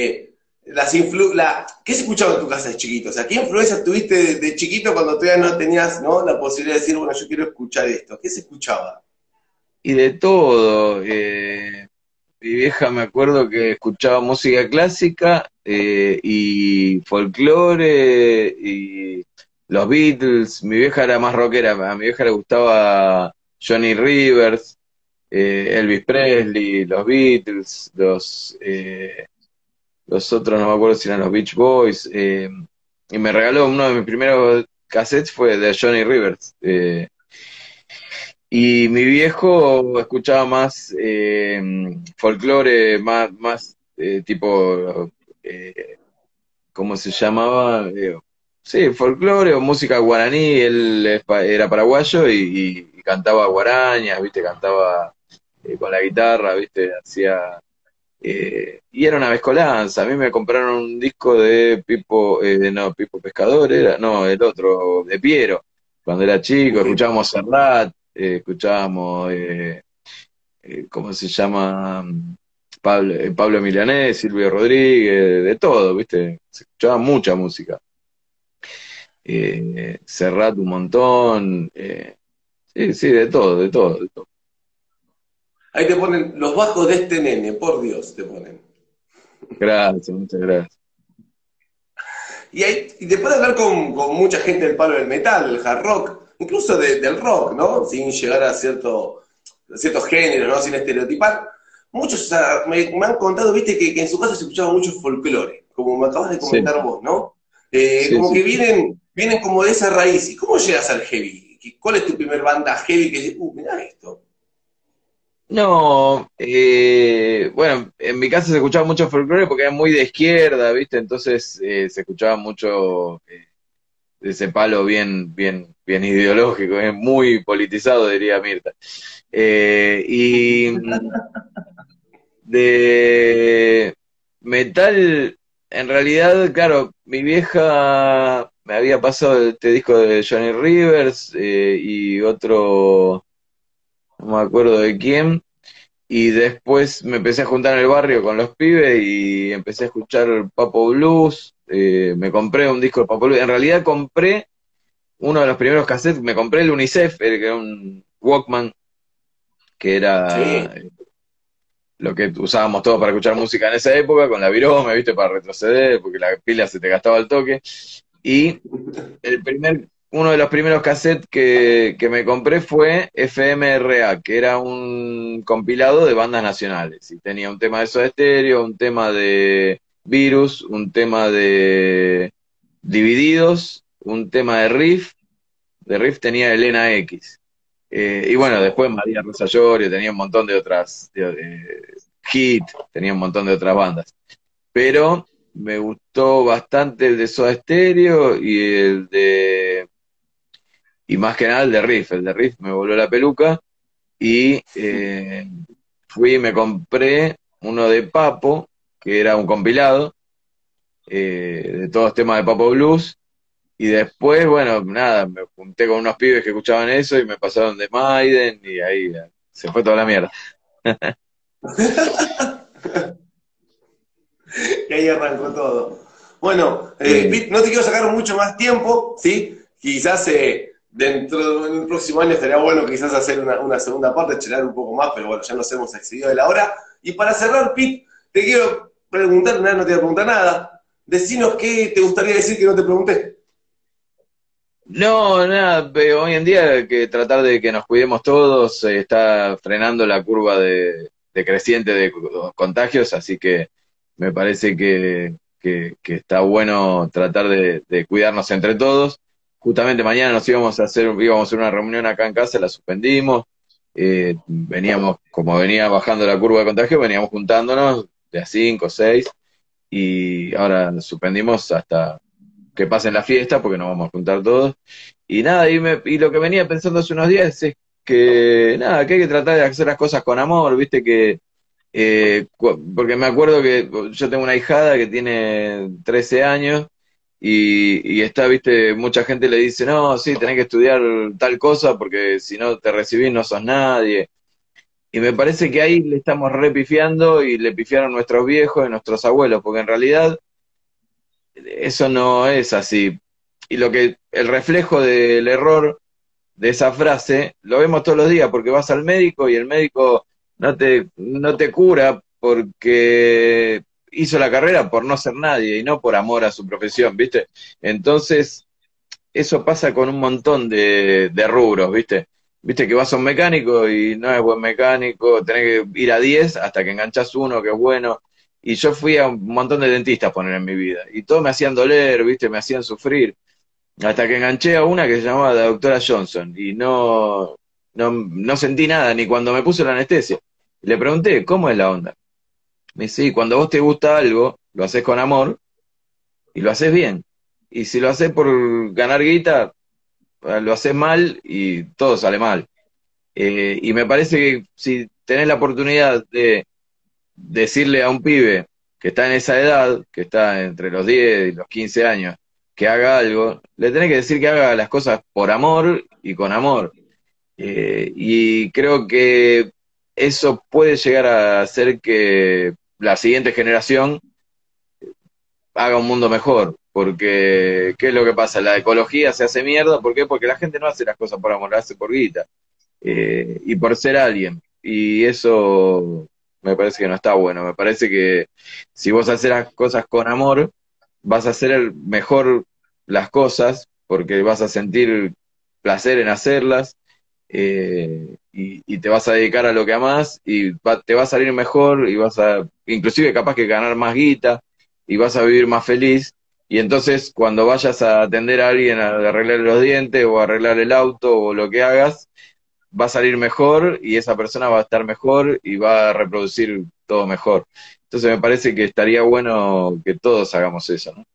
¿qué se escuchaba en tu casa de chiquito? O sea, ¿qué influencias tuviste de chiquito cuando todavía no tenías, ¿no?, la posibilidad de decir, bueno, yo quiero escuchar esto? ¿Qué se escuchaba? Y de todo. Mi vieja me acuerdo que escuchaba música clásica y folclore y los Beatles. Mi vieja era más rockera, a mi vieja le gustaba Johnny Rivers, Elvis Presley, los Beatles, los otros no me acuerdo si eran los Beach Boys, y me regaló uno de mis primeros cassettes fue de Johnny Rivers. Y mi viejo escuchaba más folclore, más tipo, ¿cómo se llamaba? sí, folclore o música guaraní. Él era paraguayo y cantaba guarañas, ¿viste? Cantaba con la guitarra, ¿viste? Hacía... y era una mezcolanza. A mí me compraron un disco de Pipo, no, Pipo Pescador era, no, el otro, de Piero. Cuando era chico, escuchábamos Serrat, escuchábamos, ¿cómo se llama? Pablo Milanés, Silvio Rodríguez, de todo, ¿viste? Se escuchaba mucha música. Serrat un montón, sí, sí, de todo, de todo, de todo. Ahí te ponen los bajos de este nene, por Dios, te ponen. Gracias, muchas gracias. Y después de hablar con mucha gente del palo del metal, del hard rock, incluso del rock, ¿no? Sin llegar a ciertos géneros, ¿no? Sin estereotipar, muchos me han contado, viste, que en su casa se escuchaba mucho folclore, como me acabas de comentar Sí, vos, ¿no? sí, Como sí. que vienen como de esa raíz. ¿Y cómo llegas al heavy? ¿Cuál es tu primer banda heavy que dices, mirá esto? No, bueno, en mi casa se escuchaba mucho folclore porque era muy de izquierda, ¿viste? Entonces se escuchaba mucho de ese palo bien, bien, bien ideológico, muy politizado, diría Mirta. Y de metal, en realidad, claro, mi vieja me había pasado este disco de Johnny Rivers y otro, no me acuerdo de quién. Y después me empecé a juntar en el barrio con los pibes y empecé a escuchar Papo Blues. Me compré un disco de Papo Blues. En realidad compré uno de los primeros cassettes. Me compré el UNICEF, que era un Walkman, que era Sí. lo que usábamos todos para escuchar música en esa época, con la virome, ¿viste? Para retroceder, porque la pila se te gastaba al toque. Y uno de los primeros cassettes que me compré fue FMRA, que era un compilado de bandas nacionales. Y tenía un tema de Soda Stereo, un tema de Virus, un tema de Divididos, un tema de Riff. De Riff tenía Elena X. Y bueno, después María Rosa Llorio, tenía un montón de otras, Hit, tenía un montón de otras bandas. Pero me gustó bastante el de Soda Stereo y más que nada el de Riff me voló la peluca y fui y me compré uno de Papo, que era un compilado de todos los temas de Papo Blues, y después, bueno, nada, me junté con unos pibes que escuchaban eso y me pasaron de Maiden y ahí se fue toda la mierda. Y ahí arrancó todo. Bueno, Eh, Pete, no te quiero sacar mucho más tiempo, ¿sí? Quizás dentro del próximo año estaría bueno quizás hacer una segunda parte, charlar un poco más, pero bueno, ya nos hemos excedido de la hora. Y para cerrar, Pete, te quiero preguntar, nada, no te voy a preguntar nada. Decinos qué te gustaría decir que no te pregunté. No, nada, pero hoy en día hay que tratar de que nos cuidemos todos, está frenando la curva de creciente de contagios, así que me parece que está bueno tratar de cuidarnos entre todos. Justamente mañana íbamos a hacer una reunión acá en casa, la suspendimos, veníamos, como venía bajando la curva de contagio, veníamos juntándonos de a 5 o 6, y ahora suspendimos hasta que pasen la fiesta, porque nos vamos a juntar todos. Y nada, y lo que venía pensando hace unos días es que, nada, que hay que tratar de hacer las cosas con amor, viste que, porque me acuerdo que yo tengo una hijada que tiene 13 años y está, viste, mucha gente le dice, no, sí, tenés que estudiar tal cosa porque si no te recibís no sos nadie. Y me parece que ahí le estamos repifiando y le pifiaron nuestros viejos y nuestros abuelos, porque en realidad eso no es así. Y el reflejo del error de esa frase lo vemos todos los días, porque vas al médico y el médico no te cura porque hizo la carrera por no ser nadie y no por amor a su profesión, ¿viste? Entonces, eso pasa con un montón de rubros, ¿viste? Viste que vas a un mecánico y no es buen mecánico, tenés que ir a 10 hasta que enganchás uno que es bueno. Y yo fui a un montón de dentistas poner en mi vida. Y todos me hacían doler, ¿viste? Me hacían sufrir. Hasta que enganché a una que se llamaba la doctora Johnson. Y no sentí nada, ni cuando me puso la anestesia. Y le pregunté, ¿cómo es la onda? Me dice, sí, cuando vos te gusta algo, lo haces con amor y lo haces bien. y si lo haces por ganar guita, lo haces mal y todo sale mal. Y me parece que si tenés la oportunidad de decirle a un pibe que está en esa edad, que está entre los 10 y los 15 años, que haga algo, le tenés que decir que haga las cosas por amor y con amor. Y creo que eso puede llegar a hacer que la siguiente generación haga un mundo mejor. Porque, ¿qué es lo que pasa? La ecología se hace mierda. ¿Por qué? Porque la gente no hace las cosas por amor, las hace por guita. Y por ser alguien. Y eso me parece que no está bueno. Me parece que si vos haces las cosas con amor, vas a hacer mejor las cosas, porque vas a sentir placer en hacerlas, y te vas a dedicar a lo que amás, y te va a salir mejor, y vas a, inclusive capaz que ganar más guita, y vas a vivir más feliz. Y entonces cuando vayas a atender a alguien a arreglar los dientes, o a arreglar el auto, o lo que hagas, va a salir mejor, y esa persona va a estar mejor, y va a reproducir todo mejor. Entonces me parece que estaría bueno que todos hagamos eso, ¿no?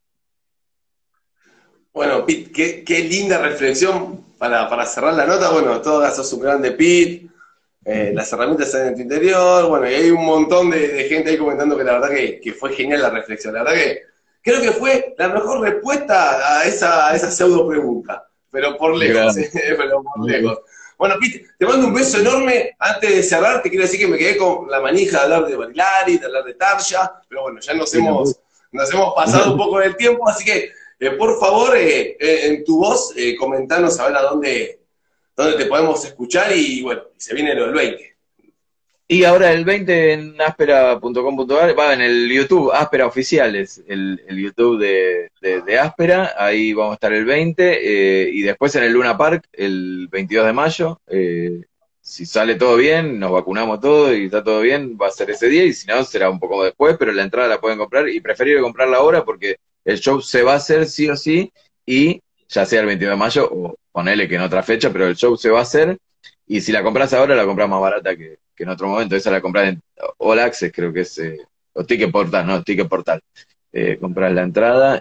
Bueno, Pete, qué linda reflexión para cerrar la nota. Bueno, todas sos un grande, Pete. Las herramientas están en tu interior. Bueno, y hay un montón de gente ahí comentando que la verdad que fue genial la reflexión. La verdad que creo que fue la mejor respuesta a esa pseudo pregunta. Pero por lejos, pero por lejos. Bueno, Pete, te mando un beso enorme. Antes de cerrar, te quiero decir que me quedé con la manija de hablar de Barilari, de hablar de Tarja, pero bueno, ya nos hemos pasado un poco del tiempo, así que por favor, en tu voz, comentanos a ver a dónde te podemos escuchar, y bueno, se viene lo del 20. Y ahora el 20 en áspera.com.ar, va en el YouTube, Áspera Oficiales, el YouTube de Áspera, ahí vamos a estar el 20, y después en el Luna Park, el 22 de mayo, si sale todo bien, nos vacunamos todos y está todo bien, va a ser ese día, y si no, será un poco después, pero la entrada la pueden comprar, y preferible comprarla ahora porque el show se va a hacer sí o sí, y ya sea el 22 de mayo, o ponele que en otra fecha, pero el show se va a hacer, y si la compras ahora, la compras más barata que en otro momento. Esa la compras en All Access, creo que es, o Ticket Portal, no, Ticket Portal. Compras la entrada,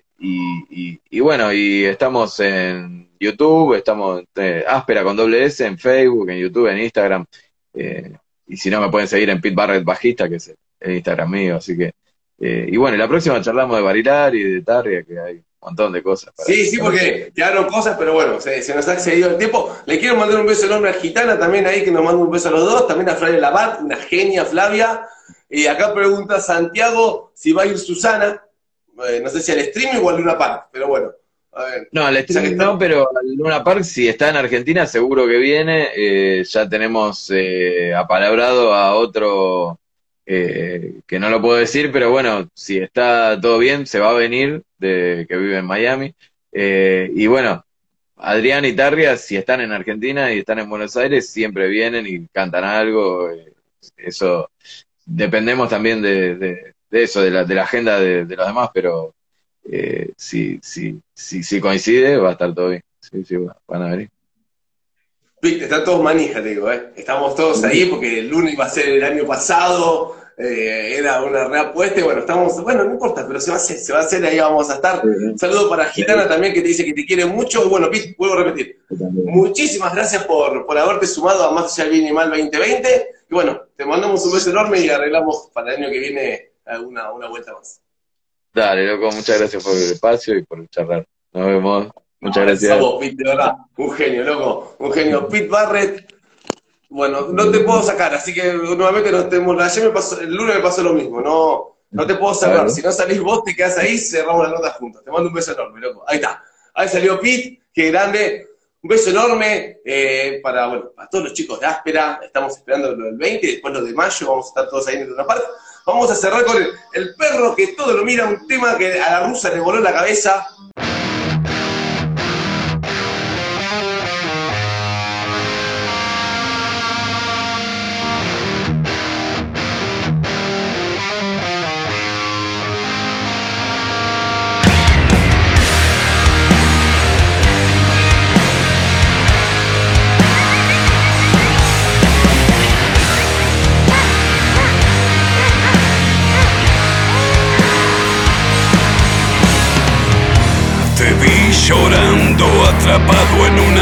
y bueno, y estamos en YouTube, estamos Áspera con doble S, en Facebook, en YouTube, en Instagram, y si no me pueden seguir en Pete Barrett Bajista, que es el Instagram mío, así que, y bueno, y la próxima charlamos de Barilari y de Tarja, que hay un montón de cosas. Sí, porque quedaron cosas, pero bueno, se nos ha excedido el tiempo. Le quiero mandar un beso enorme a Gitana también ahí, que nos manda un beso a los dos, también a Flavia Labat, una genia Flavia. Y acá pregunta Santiago si va a ir Susana, no sé si al streaming o al Luna Park, pero bueno. A ver, no, al streaming no, pero al Luna Park, si está en Argentina, seguro que viene. Ya tenemos apalabrado a otro, que no lo puedo decir, pero bueno, si está todo bien, se va a venir, que vive en Miami. Y bueno, Adrián y Tarja, si están en Argentina y están en Buenos Aires, siempre vienen y cantan algo. Eso dependemos también de eso, de la agenda de los demás, pero si coincide, va a estar todo bien. Sí, van a venir. Están todos manija, te digo, Estamos todos ahí porque el lunes iba a ser el año pasado, era una reapuesta, y bueno, no importa, pero se va a hacer, ahí vamos a estar. Un saludo para Gitana también, que te dice que te quiere mucho. Bueno, Pete, vuelvo a repetir, muchísimas gracias por haberte sumado a Más Allá del Bien y Mal 2020, y bueno, te mandamos un beso enorme y arreglamos para el año que viene una vuelta más. Dale, loco, muchas gracias por el espacio y por charlar. Nos vemos. Muchas gracias. A vos, Pete, de verdad, un genio, loco, un genio. Pete Barrett, bueno, no te puedo sacar, así que nuevamente el lunes me pasó lo mismo, no te puedo sacar. Si no salís vos, te quedás ahí, cerramos la nota juntos. Te mando un beso enorme, loco. Ahí está. Ahí salió Pete, qué grande. Un beso enorme para todos los chicos de Áspera. Estamos esperando lo del 20, después lo de mayo, vamos a estar todos ahí en otra parte. Vamos a cerrar con el perro que todo lo mira, un tema que a la rusa le voló la cabeza.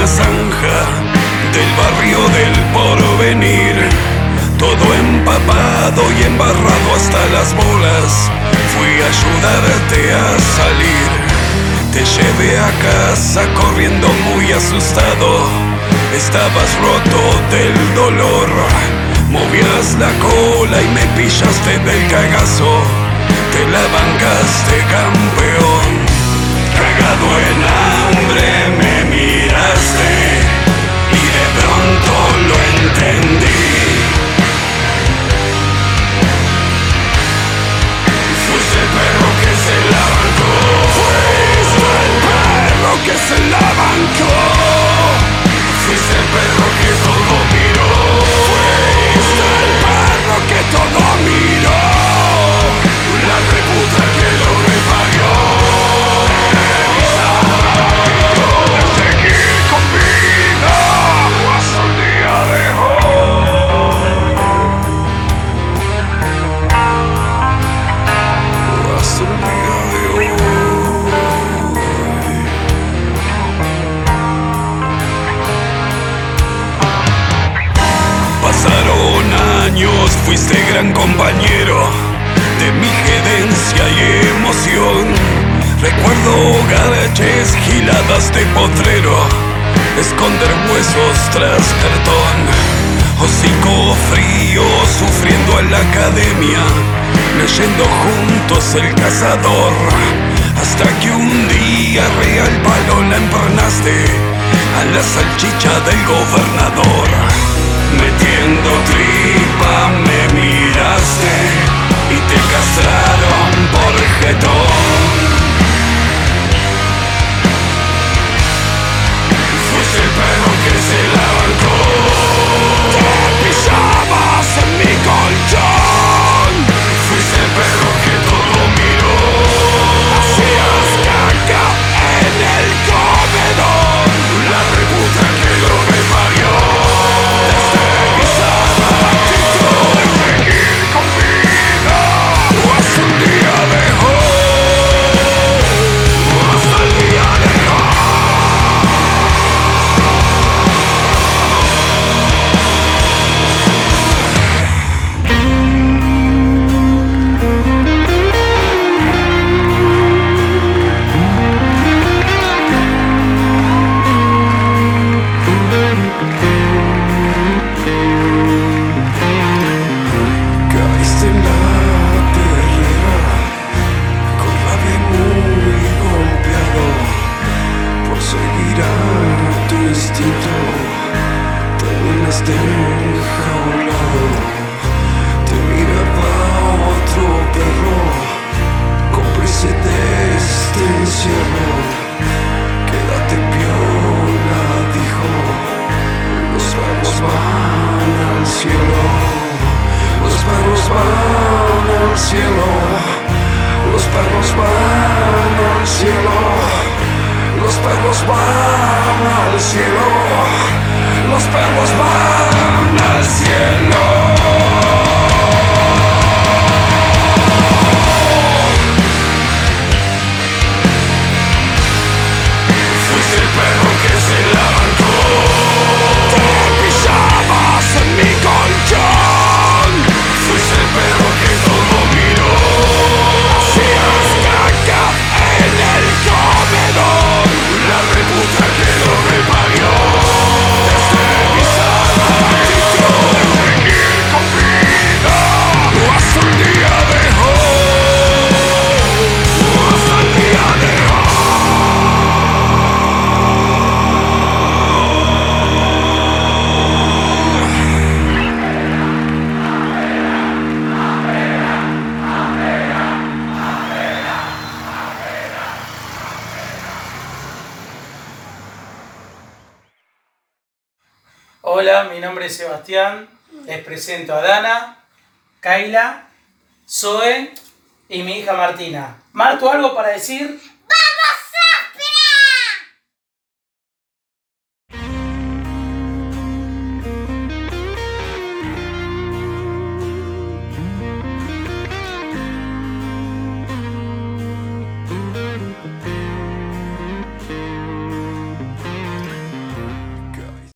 zanja del barrio del Porvenir, todo empapado y embarrado hasta las bolas. Fui a ayudarte a salir, te llevé a casa corriendo muy asustado. Estabas roto del dolor, movías la cola y me pillaste del cagazo. Te la bancaste, campeón. Cagado en hambre me miraste y de pronto lo entendí. Fuiste el perro que se la bancó. Fuiste el perro que se la bancó. Fuiste el perro que todo miró. Fuiste el perro que todo miró. La reputa que lo reparió. Seguir con vida hasta el día de hoy. Hasta el día de hoy. Pasaron años, fuiste gran compañero de mi gerencia y emoción. Recuerdo garajes, giladas de potrero, esconder huesos tras cartón, hocico frío sufriendo en la academia, leyendo juntos El Cazador, hasta que un día real palo la empernaste a la salchicha del gobernador. Metiendo tripa me miraste y te castraron por jetón. Fuiste el perro que se la bancó. Te pisabas en mi colchón. Fuiste el perro que todo miró. Hacías caca en el comedor. La reputa que lo reparió. Hola, mi nombre es Sebastián, les presento a Dana, Kaila, Zoe y mi hija Martina. Marto, ¿algo para decir?